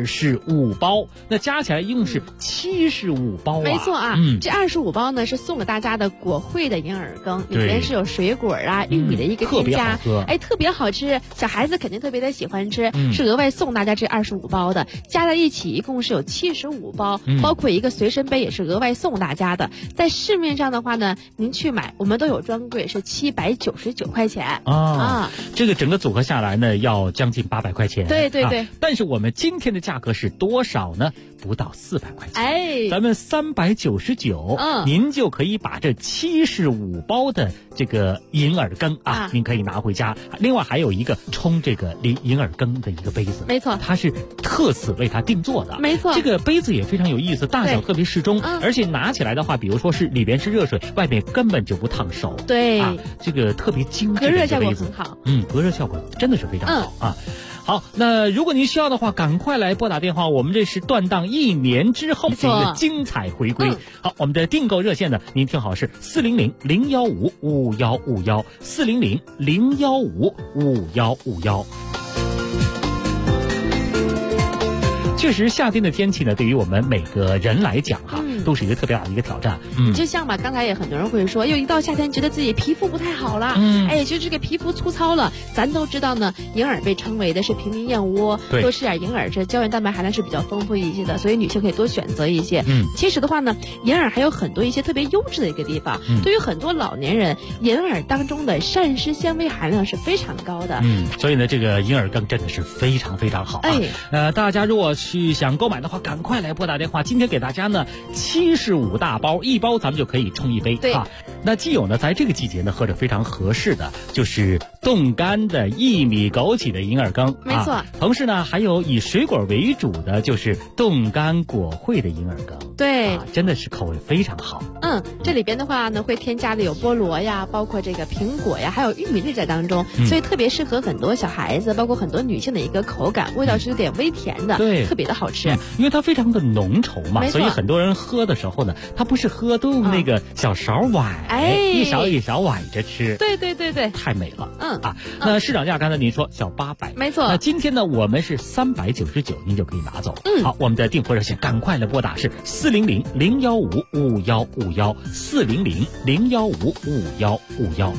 25包，那加起来一共是75包啊。 没错啊，这25包呢是送给大家的果惠的银耳羹，里面是有水果玉米的一个添加，特别好吃，小孩子肯定特别的喜欢吃，是额外送大家这25包的，加在一起一共是有75包，包括一个随身杯也是额外送大家的。在市面上的话呢，您去买我们都有专柜，是799块钱啊。 这个整个组合下来呢，要将近800块钱。 对对对。 但是我们今天的价格是多少呢？不到400块钱。咱们399，您就可以把这75包的这个银耳羹您可以拿回家。另外还有一个冲这个银耳羹的一个杯子， 没错， 它是特此为它定做的， 没错。 这个杯子也非常有意思，大小特别适中，而且拿起来的话，比如说是里边是热水，外面根本就不烫手。 对， 这个特别精致的隔热效果杯子， 很好。 隔热效果真的是非常好啊。好，那如果您需要的话，赶快来拨打电话，我们这是断档1年之后的一个精彩回归。好，我们的订购热线呢，您听好是400-015-5151，400-015-5151。确实，夏天的天气呢，对于我们每个人来讲都是一个特别大的一个挑战。 就像吧，刚才也很多人会说，一到夏天觉得自己皮肤不太好了，就这个皮肤粗糙了。咱都知道呢，银耳被称为的是平民燕窝，多吃点银耳，这胶原蛋白含量是比较丰富一些的，所以女性可以多选择一些。其实的话呢，银耳还有很多一些特别优质的一个地方。对于很多老年人，银耳当中的膳食纤维含量是非常高的。 所以呢，这个银耳羹真的是非常非常好啊。大家如果想购买的话，赶快来拨打电话。今天给大家呢75大包，一包咱们就可以冲一杯啊。那既有呢，在这个季节呢喝着非常合适的，就是冻干的薏米枸杞的银耳羹， 没错。 同时呢，还有以水果为主的，就是冻干果惠的银耳羹， 对， 真的是口味非常好。 这里边的话呢，会添加的有菠萝呀，包括这个苹果呀，还有玉米粒在当中，所以特别适合很多小孩子，包括很多女性的一个口感，味道是有点微甜的， 对， 特别的好吃。 因为它非常的浓稠嘛，所以很多人喝的时候呢，它不是喝，都用那个小勺崴，一勺一勺崴着吃。 对对对对， 太美了。 那市场价刚才您说小800， 没错。 那今天呢，我们是399，您就可以拿走。好，我们的订货热线赶快来拨打是400-015-5151，400-015-5151。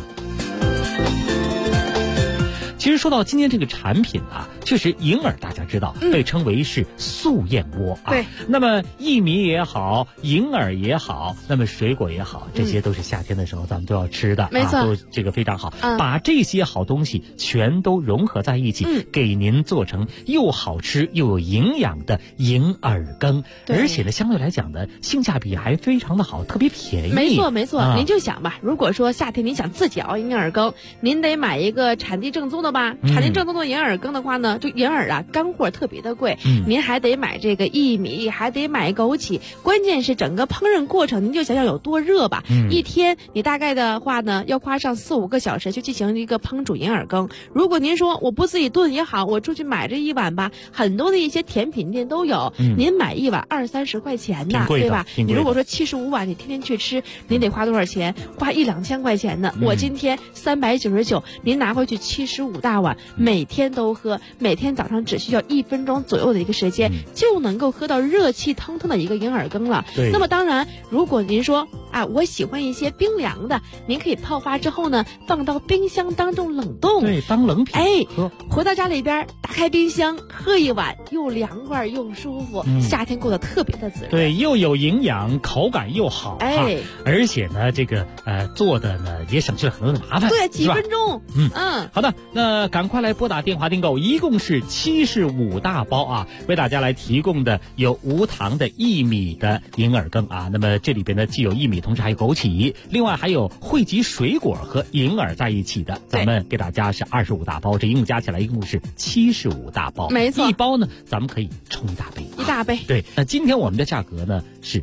其实说到今天这个产品啊，确实银耳大家知道被称为是素燕窝啊。 对。 那么薏米也好，银耳也好，那么水果也好，这些都是夏天的时候咱们都要吃的， 没错， 都这个非常好。把这些好东西全都融合在一起，给您做成又好吃又有营养的银耳羹，而且呢，相对来讲呢，性价比还非常的好，特别便宜。 没错没错，您就想吧，如果说夏天您想自己熬银耳羹，您得买一个产地正宗的吧，产地正宗的银耳羹的话呢，就银耳啊干货特别的贵，您还得买这个薏米，还得买枸杞，关键是整个烹饪过程，您就想想有多热吧。一天你大概的话呢，要花上4-5个小时去进行一个烹煮银耳羹。如果您说我不自己炖也好，我出去买这一碗吧，很多的一些甜品店都有，您买一碗20-30块钱呢，对吧？你如果说75碗，你天天去吃，您得花多少钱？花1-2千块钱呢。我今天399，您拿回去75大碗，每天都喝，每天早上只需要1分钟左右的一个时间，就能够喝到热气腾腾的一个银耳羹了。那么当然，如果您说啊，我喜欢一些冰凉的，您可以泡发之后呢，放到冰箱当中冷冻， 对，当冷品喝。 回到家里边，打开冰箱喝一碗，又凉快又舒服，夏天过得特别的滋润。 对，又有营养，口感又好，而且呢，这个做的呢也省去了很多的麻烦， 对，几分钟。 好的，那赶快来拨打电话订购，一共是75大包啊，为大家来提供的有无糖的薏米的银耳羹啊。那么这里边呢既有薏米，同时还有枸杞，另外还有汇集水果和银耳在一起的，咱们给大家是25大包，这一共加起来一共是75大包， 没错， 一包呢咱们可以冲一大杯，对。那今天我们的价格呢是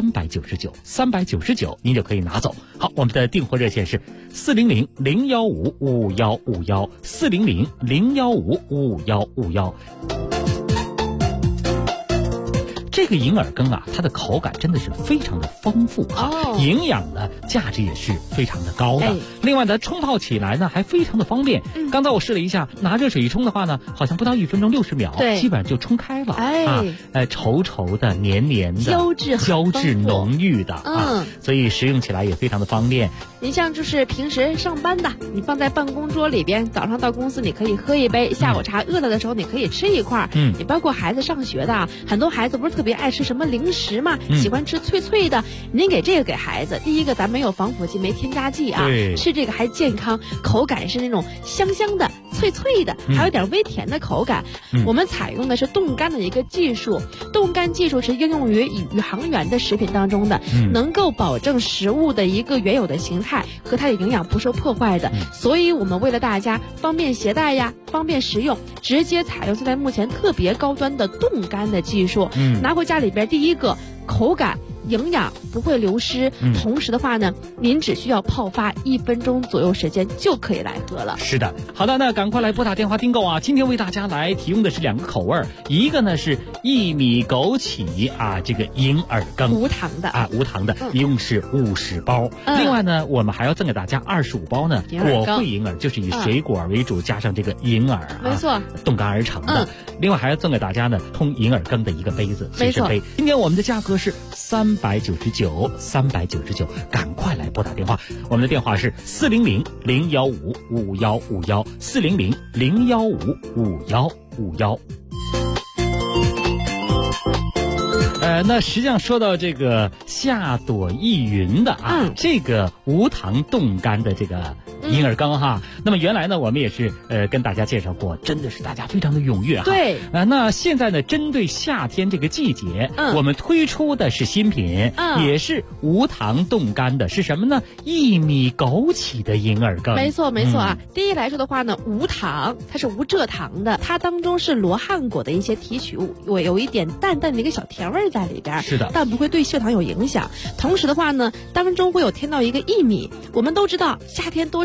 399，您就可以拿走。好，我们的订货热线是400-015-5151，400-015-5151。这个银耳羹啊，它的口感真的是非常的丰富营养呢价值也是非常的高的。另外呢，冲泡起来呢还非常的方便。刚才我试了一下，拿热水一冲的话呢，好像不到1分钟60秒，基本上就冲开了。稠稠的、黏黏的、胶质浓郁的所以食用起来也非常的方便。 你像就是平时上班的，你放在办公桌里边，早上到公司你可以喝一杯，下午茶饿了的时候你可以吃一块。你包括孩子上学的，很多孩子不是特别爱吃什么零食嘛，喜欢吃脆脆的，您给这个给孩子，第一个咱没有防腐剂，没添加剂啊，吃这个还健康，口感是那种香香的、脆脆的，还有点微甜的口感。我们采用的是冻干的一个技术，冻干技术是应用于宇航员的食品当中的，能够保证食物的一个原有的形态和它的营养不受破坏的。所以我们为了大家方便携带呀，方便食用，直接采用现在目前特别高端的冻干的技术。拿回家里边，第一个口感营养不会流失，同时的话呢，您只需要泡发1分钟左右时间就可以来喝了。 是的，好的，那赶快来拨打电话订购啊！今天为大家来提供的是2个口味，一个呢是薏米枸杞啊，这个银耳羹， 无糖的啊， 无糖的，一共是50包。另外呢，我们还要赠给大家25包呢果汇银耳，就是以水果为主，加上这个银耳没错， 冻干而成的。另外还要赠给大家呢通银耳羹的一个杯子，随身杯。今天我们的价格是399，赶快来拨打电话，我们的电话是400-015-5151，400-015-5151。那实际上说到这个夏朵意云的这个无糖冻干的这个银耳羹哈，那么原来呢我们也是跟大家介绍过，真的是大家非常的踊跃哈。 对， 那现在呢针对夏天这个季节，我们推出的是新品，也是无糖冻干的，是什么呢？薏米枸杞的银耳羹。 没错没错啊。第一来说的话呢，无糖，它是无蔗糖的，它当中是罗汉果的一些提取物，有一点淡淡的一个小甜味在里边， 是的， 但不会对血糖有影响。同时的话呢，当中会有添到一个薏米。我们都知道夏天多吃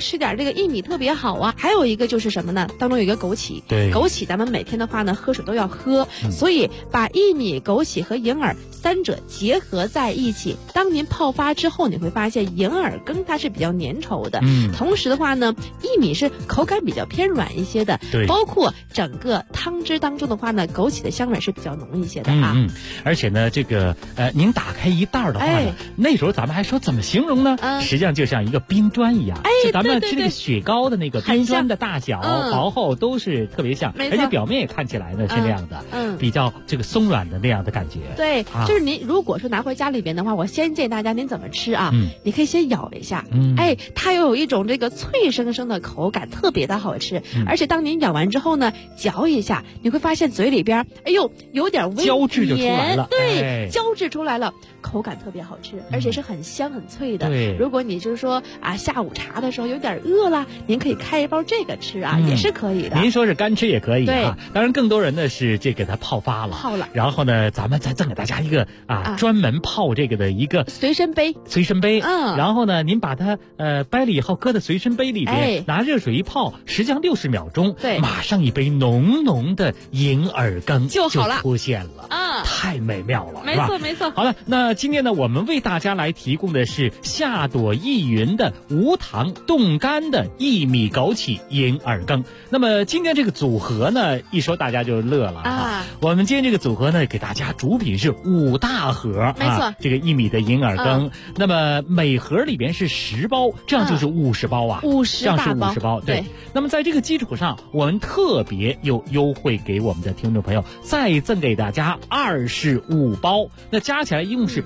吃点这个薏米特别好啊。还有一个就是什么呢？当中有一个枸杞， 对， 枸杞咱们每天的话呢，喝水都要喝，所以把薏米、枸杞和银耳三者结合在一起，当您泡发之后，你会发现银耳羹它是比较粘稠的，同时的话呢，薏米是口感比较偏软一些的， 对， 包括整个汤汁当中的话呢，枸杞的香味是比较浓一些的啊。 而且呢，这个您打开一袋的话呢，那时候咱们还说怎么形容呢？实际上就像一个冰砖一样，就咱们吃那个雪糕的那个冰砖的大小、薄厚都是特别像，而且表面也看起来呢是那样的，比较这个松软的那样的感觉。 对，就是您如果说拿回家里边的话，我先建议大家您怎么吃啊？你可以先咬一下，它又有一种这个脆生生的口感，特别的好吃。而且当您咬完之后呢，嚼一下，你会发现嘴里边，哎呦，有点微胶质就出来了， 对，胶质出来了，口感特别好吃，而且是很香很脆的。 对， 如果你就是说啊，下午茶的时候有点饿了，您可以开一包这个吃啊，也是可以的。 您说是干吃也可以对啊，当然更多人呢是这给它泡发了，然后呢，咱们再赠给大家一个专门泡这个的一个随身杯， 然后呢，您把它掰了以后搁在随身杯里边，拿热水一泡，实际上60秒钟， 对， 马上一杯浓浓的银耳羹就好了， 出现了啊，太美妙了， 没错没错。 好了，那今天呢，我们为大家来提供的是夏朵意云的无糖冻干的薏米枸杞银耳羹。那么今天这个组合呢，一说大家就乐了啊。我们今天这个组合呢，给大家主品是5大盒， 没错， 这个薏米的银耳羹。那么每盒里边是10包，这样就是50包啊，50这样是50包。对。那么在这个基础上，我们特别有优惠给我们的听众朋友，再赠给大家25包，那加起来一共是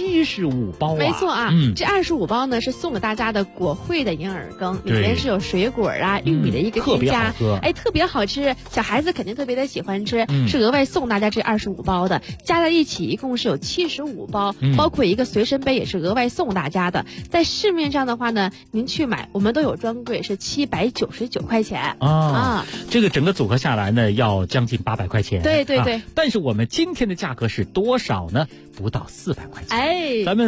75包啊。 没错啊，这25包呢是送给大家的果惠的银耳羹，里面是有水果啊、玉米的一个添加，特别好吃，小孩子肯定特别的喜欢吃，是额外送大家这25包的，加在一起一共是有75包，包括一个随身杯也是额外送大家的。在市面上的话呢，您去买我们都有专柜，是799块钱啊。 这个整个组合下来呢，要将近800块钱。 对对对。 但是我们今天的价格是多少呢？不到400块钱。咱们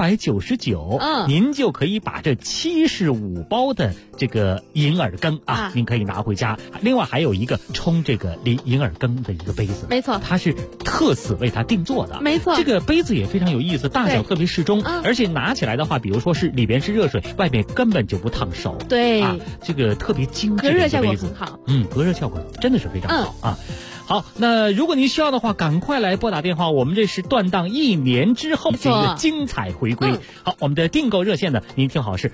399，您就可以把这75包的这个银耳羹啊，您可以拿回家。另外还有一个冲这个银耳羹的一个杯子， 没错， 它是特此为它定做的， 没错。 这个杯子也非常有意思，大小特别适中，而且拿起来的话，比如说是里边是热水，外面根本就不烫手。 对， 这个特别精致的一个杯子， 隔热效果很好。 隔热效果真的是非常好啊。好，那如果您需要的话，赶快来拨打电话，我们这是断档1年之后的一个精彩回归。好，我们的订购热线呢，您听好是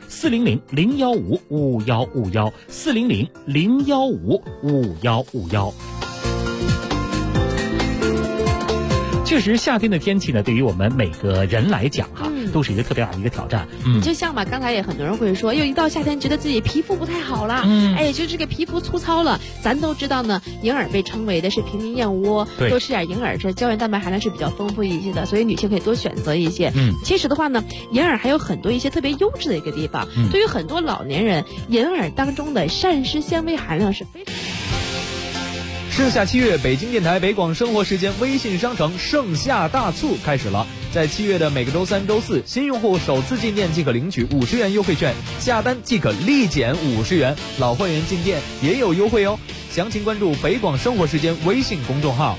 400-015-5151，400-015-5151。确实，夏天的天气呢，对于我们每个人来讲都是一个特别大的一个挑战。 就像吧，刚才也很多人会说，一到夏天觉得自己皮肤不太好了，就这个皮肤粗糙了。咱都知道呢，银耳被称为的是平民燕窝，多吃点银耳，这胶原蛋白含量是比较丰富一些的，所以女性可以多选择一些。其实的话呢，银耳还有很多一些特别优质的一个地方。对于很多老年人，银耳当中的膳食纤维含量是非常。 盛夏7月，北京电台北广生活时间微信商城盛夏大促开始了。在7月的每个周3、周4，新用户首次进店即可领取50元优惠券，下单即可立减50元，老会员进店也有优惠哦。详情关注北广生活时间微信公众号。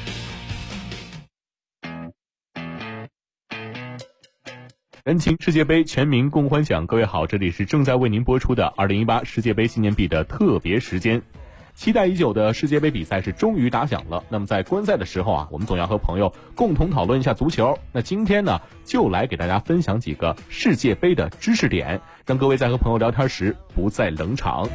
人情世界杯，全民共欢享。各位好，这里是正在为您播出的2018世界杯纪念币的特别时间。期待已久的世界杯比赛是终于打响了。那么在观赛的时候啊，我们总要和朋友共同讨论一下足球。那今天呢，就来给大家分享几个世界杯的知识点，让各位在和朋友聊天时不再冷场。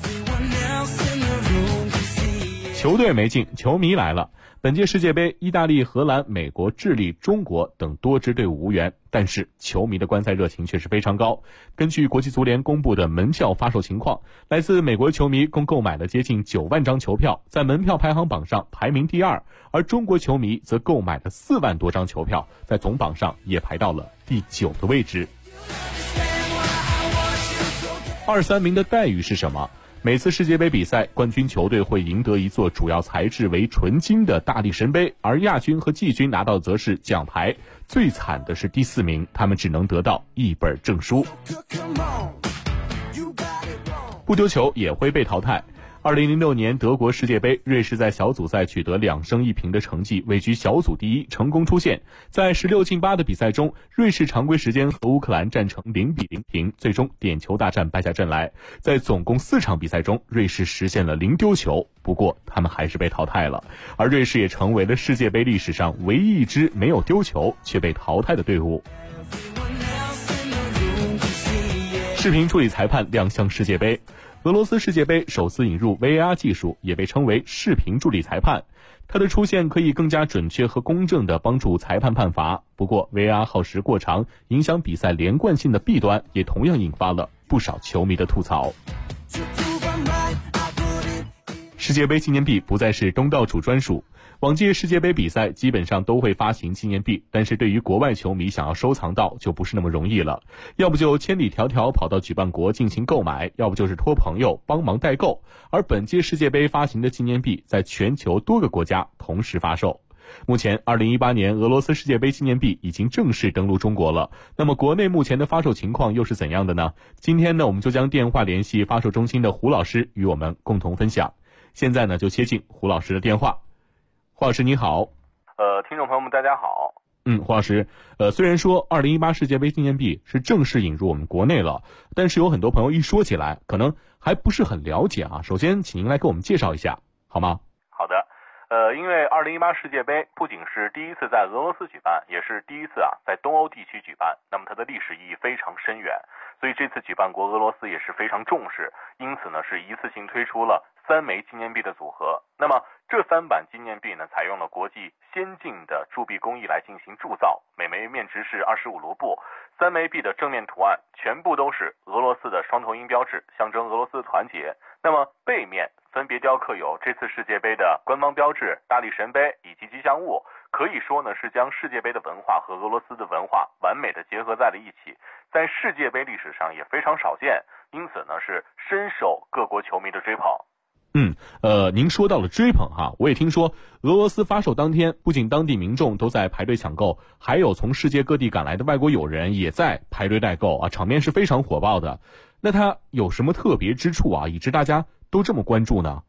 球队没进，球迷来了。本届世界杯，意大利、荷兰、美国、智利、中国等多支队伍无缘，但是球迷的观赛热情却是非常高。根据国际足联公布的门票发售情况，来自美国球迷共购买了接近9万张球票，在门票排行榜上排名第2，而中国球迷则购买了4万多张球票，在总榜上也排到了第9的位置。2、3名的待遇是什么？每次世界杯比赛，冠军球队会赢得一座主要材质为纯金的大力神杯，而亚军和季军拿到则是奖牌。最惨的是第4名，他们只能得到一本证书。 不丢球也会被淘汰。2006年德国世界杯，瑞士在小组赛取得2胜1平的成绩，位居小组第一，成功出线。在16进8的比赛中，瑞士常规时间和乌克兰战成0-0平，最终点球大战败下阵来。在总共4场比赛中，瑞士实现了0丢球，不过他们还是被淘汰了。而瑞士也成为了世界杯历史上唯一一支没有丢球却被淘汰的队伍。视频处理裁判亮相世界杯。俄罗斯世界杯首次引入 VAR 技术，也被称为视频助理裁判。它的出现可以更加准确和公正地帮助裁判判罚。不过 VAR 耗时过长，影响比赛连贯性的弊端也同样引发了不少球迷的吐槽。世界杯纪念币不再是东道主专属。往届世界杯比赛基本上都会发行纪念币，但是对于国外球迷想要收藏到就不是那么容易了，要不就千里迢迢跑到举办国进行购买，要不就是托朋友帮忙代购。而本届世界杯发行的纪念币在全球多个国家同时发售。目前2018年俄罗斯世界杯纪念币已经正式登陆中国了，那么国内目前的发售情况又是怎样的呢？今天呢，我们就将电话联系发售中心的胡老师与我们共同分享。现在呢，就接进胡老师的电话。胡老师你好。 听众朋友们大家好。 胡老师，虽然说2018世界杯纪念币是正式引入我们国内了，但是有很多朋友一说起来可能还不是很了解啊。首先请您来给我们介绍一下好吗？ 好的。因为2018世界杯不仅是第一次在俄罗斯举办，也是第一次在东欧地区举办，那么它的历史意义非常深远，所以这次举办国俄罗斯也是非常重视，因此呢是一次性推出了3枚纪念币的组合。那么这3版纪念币呢，采用了国际先进的铸币工艺来进行铸造，每枚面值是25卢布。3枚币的正面图案全部都是俄罗斯的双头鹰标志，象征俄罗斯的团结。那么背面分别雕刻有这次世界杯的官方标志、大力神杯以及吉祥物，可以说呢是将世界杯的文化和俄罗斯的文化完美的结合在了一起，在世界杯历史上也非常少见，因此呢是深受各国球迷的追捧。 您说到了追捧哈，我也听说俄罗斯发售当天，不仅当地民众都在排队抢购，还有从世界各地赶来的外国友人也在排队代购啊，场面是非常火爆的。那它有什么特别之处啊，以致大家都这么关注呢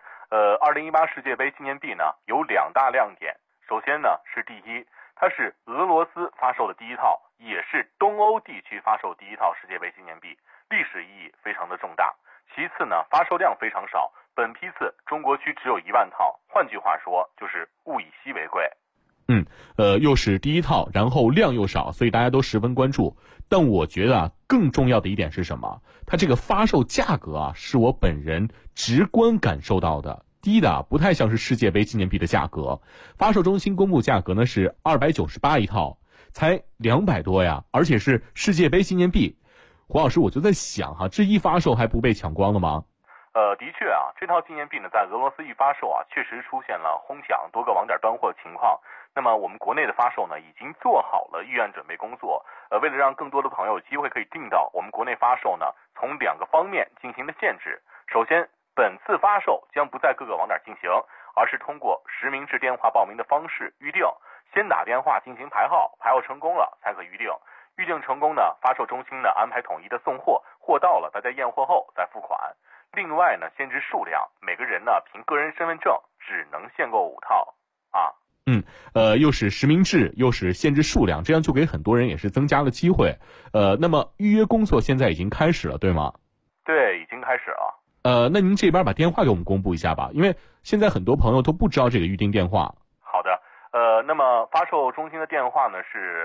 ？2018世界杯纪念币呢有2大亮点。首先呢是第一，它是俄罗斯发售的第一套，也是东欧地区发售第一套世界杯纪念币，历史意义非常的重大。其次呢，发售量非常少，本批次中国区只有1万套，换句话说就是物以稀为贵。 又是第一套，然后量又少，所以大家都十分关注。但我觉得更重要的一点是什么？它这个发售价格是我本人直观感受到的，低的不太像是世界杯纪念币的价格。发售中心公布价格呢是298一套，才200多呀，而且是世界杯纪念币。胡老师，我就在想这一发售还不被抢光了吗？ 的确这套纪念币呢，在俄罗斯一发售确实出现了哄抢，多个网点断货情况。那么我们国内的发售呢，已经做好了预案准备工作。为了让更多的朋友有机会可以订到，我们国内发售呢，从2个方面进行了限制。首先，本次发售将不在各个网点进行，而是通过实名制电话报名的方式预定，先打电话进行排号，排号成功了才可预定。预定成功呢，发售中心呢安排统一的送货，货到了大家验货后再付款。另外呢，限制数量，每个人呢凭个人身份证只能限购5套又是实名制，又是限制数量，这样就给很多人也是增加了机会。那么预约工作现在已经开始了，对吗？ 对，已经开始了。 那您这边把电话给我们公布一下吧，因为现在很多朋友都不知道这个预定电话。 好的，那么发售中心的电话呢是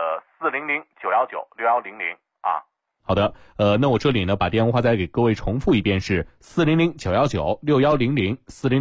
400-919-6100 好的，那我这里呢把电话再给各位重复一遍，是400-919-6100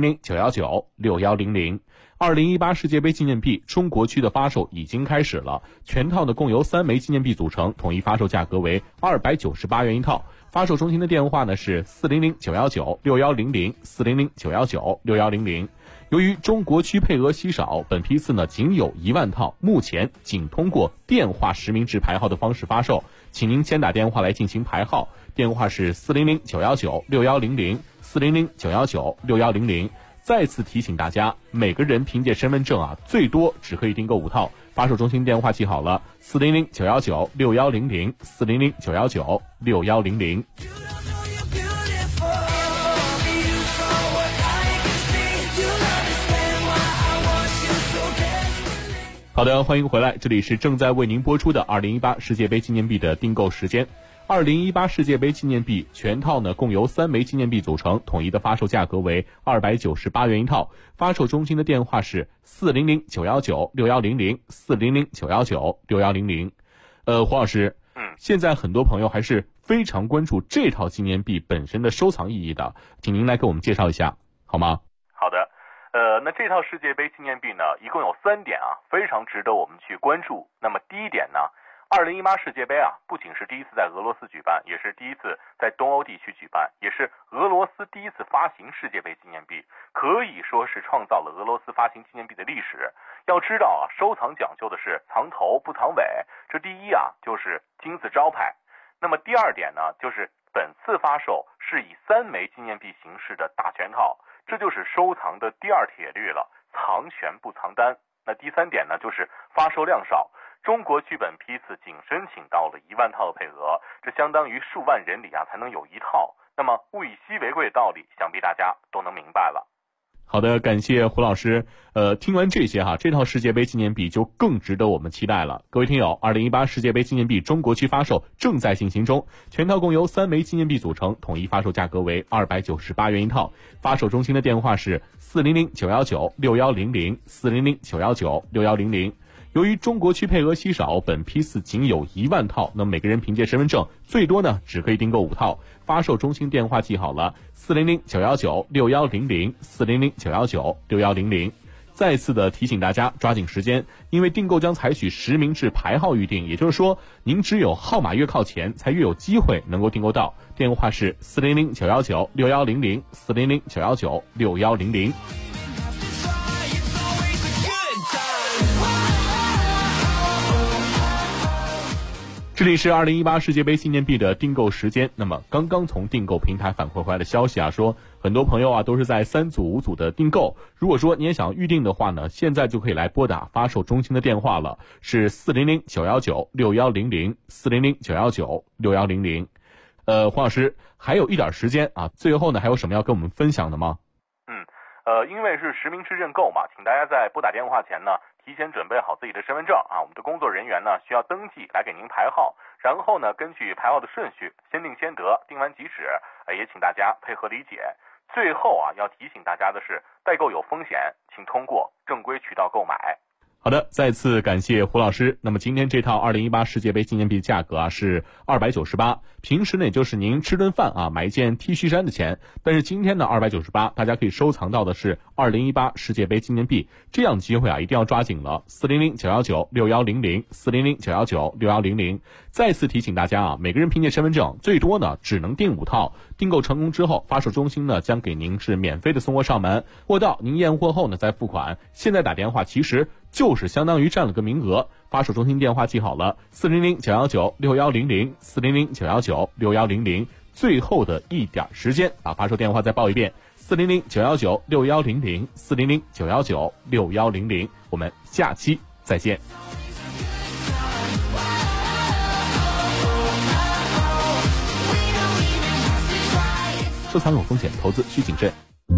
400-919-6100。2018世界杯纪念币中国区的发售已经开始了，全套呢共由3枚纪念币组成，统一发售价格为298元一套。发售中心的电话呢是400-919-6100 400-919-6100。由于中国区配额稀少，本批次呢仅有1万套，目前仅通过电话实名制排号的方式发售，请您先打电话来进行排号，电话是400-919-6100 400-919-6100。再次提醒大家，每个人凭借身份证最多只可以订购5套。发售中心电话记好了，400-919-6100 400-919-6100。 好的，欢迎回来，这里是正在为您播出的2018世界杯纪念币的订购时间。2018世界杯纪念币全套呢，共由3枚纪念币组成，统一的发售价格为298元一套。发售中心的电话是400-919-6100，400-919-6100。胡老师，现在很多朋友还是非常关注这套纪念币本身的收藏意义的，请您来给我们介绍一下，好吗？ 好的，那这套世界杯纪念币呢，一共有3点啊，非常值得我们去关注。那么第一点呢，2018世界杯啊，不仅是第一次在俄罗斯举办，也是第一次在东欧地区举办，也是俄罗斯第一次发行世界杯纪念币，可以说是创造了俄罗斯发行纪念币的历史。要知道啊，收藏讲究的是藏头不藏尾，这第一啊就是金字招牌。那么第二点呢，就是本次发售是以3枚纪念币形式的大全套，这就是收藏的第2铁律了，藏全不藏单。那第3点呢，就是发售量少。中国剧本批次仅申请到了1万套的配额，这相当于数万人里啊才能有1套。那么物以稀为贵的道理，想必大家都能明白了。 好的，感谢胡老师。听完这些这套世界杯纪念币就更值得我们期待了。各位听友，2018世界杯纪念币中国区发售正在进行中，全套共由3枚纪念币组成，统一发售价格为298元一套。发售中心的电话是400-919-6100，400-919-6100。由于中国区配额稀少，本批次仅有1万套，那么每个人凭借身份证最多呢只可以订购5套。发售中心电话记好了，400-919-6100，400-919-6100。再次的提醒大家抓紧时间，因为订购将采取实名制排号预订，也就是说您只有号码越靠前才越有机会能够订购到。电话是400-919-6100，400-919-6100。这里是2018世界杯纪念币的订购时间。那么刚刚从订购平台反馈回来的消息说很多朋友都是在3组5组的订购。如果说你也想预定的话呢，现在就可以来拨打发售中心的电话了，是400-919-6100，400-919-6100。黄老师，还有一点时间最后呢还有什么要跟我们分享的吗？ 因为是实名制认购嘛，请大家在拨打电话前呢，提前准备好自己的身份证我们的工作人员呢需要登记来给您排号，然后呢根据排号的顺序先定先得，定完即止，也请大家配合理解。最后要提醒大家的是，代购有风险，请通过正规渠道购买。 好的，再次感谢胡老师。那么今天这套2018世界杯纪念币价格是298，平时呢也就是您吃顿饭买一件 T 恤衫的钱，但是今天呢298，大家可以收藏到的是2018世界杯纪念币，这样的机会一定要抓紧了。400-919-6100，400-919-6100。再次提醒大家每个人凭借身份证最多呢只能订5套，订购成功之后，发售中心呢将给您是免费的送货上门，货到您验货后呢再付款。现在打电话其实就是相当于占了个名额。发售中心电话记好了，400-919-6100，400-919-6100。最后的一点时间发售电话再报一遍，400-919-6100，400-919-6100。我们下期再见。收藏有风险，投资需谨慎。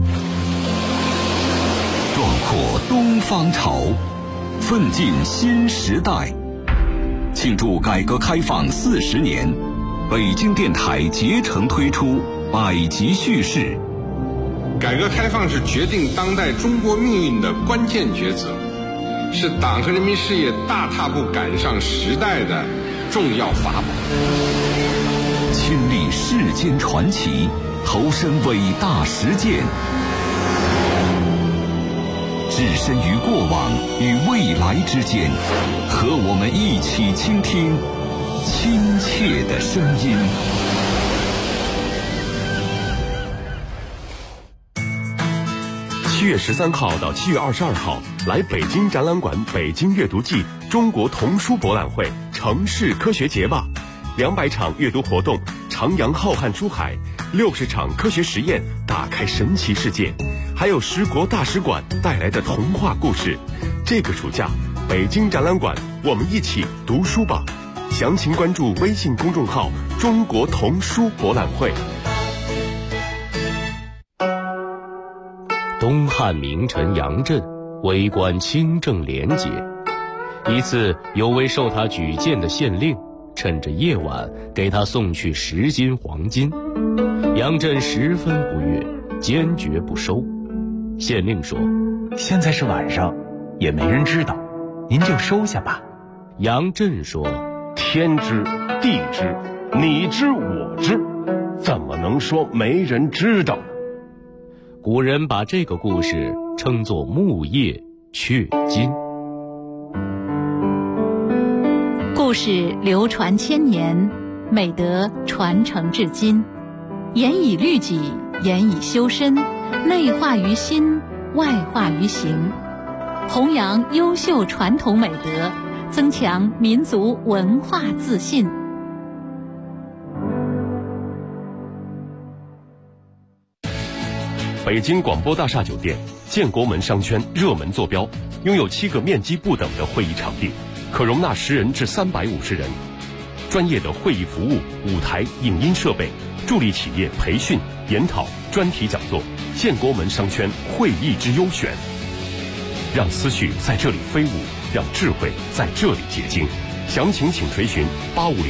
壮阔东方潮，奋进新时代。庆祝改革开放40年，北京电台竭诚推出百集叙事。 改革开放是决定当代中国命运的关键抉择，是党和人民事业大踏步赶上时代的重要法宝。 亲历世间传奇，投身伟大实践，置身于过往与未来之间，和我们一起倾听亲切的声音。 7月13号到7月22号，来北京展览馆北京阅读季中国童书博览会城市科学节吧，200场阅读活动，徜徉浩瀚书海，60场科学实验，打开神奇世界，还有10国大使馆带来的童话故事。这个暑假，北京展览馆，我们一起读书吧。详情关注微信公众号“中国童书博览会”。 东汉名臣杨震，为官清正廉洁。 一次，有位受他举荐的县令，趁着夜晚给他送去10斤黄金。杨震十分不悦，坚决不收。县令说：“ 现在是晚上，也没人知道，您就收下吧。” 杨震说：“ 天知地知，你知我知，怎么能说没人知道呢？” 古人把这个故事称作木叶雀金。 故事流传千年，美德传承至今，严以律己，严以修身，内化于心，外化于行，弘扬优秀传统美德，增强民族文化自信。 北京广播大厦酒店建国门商圈热门坐标，拥有7个面积不等的会议场地，可容纳10人至350人。专业的会议服务、舞台、影音设备，助力企业培训、研讨、专题讲座。建国门商圈会议之优选，让思绪在这里飞舞，让智慧在这里结晶。详情请垂询8500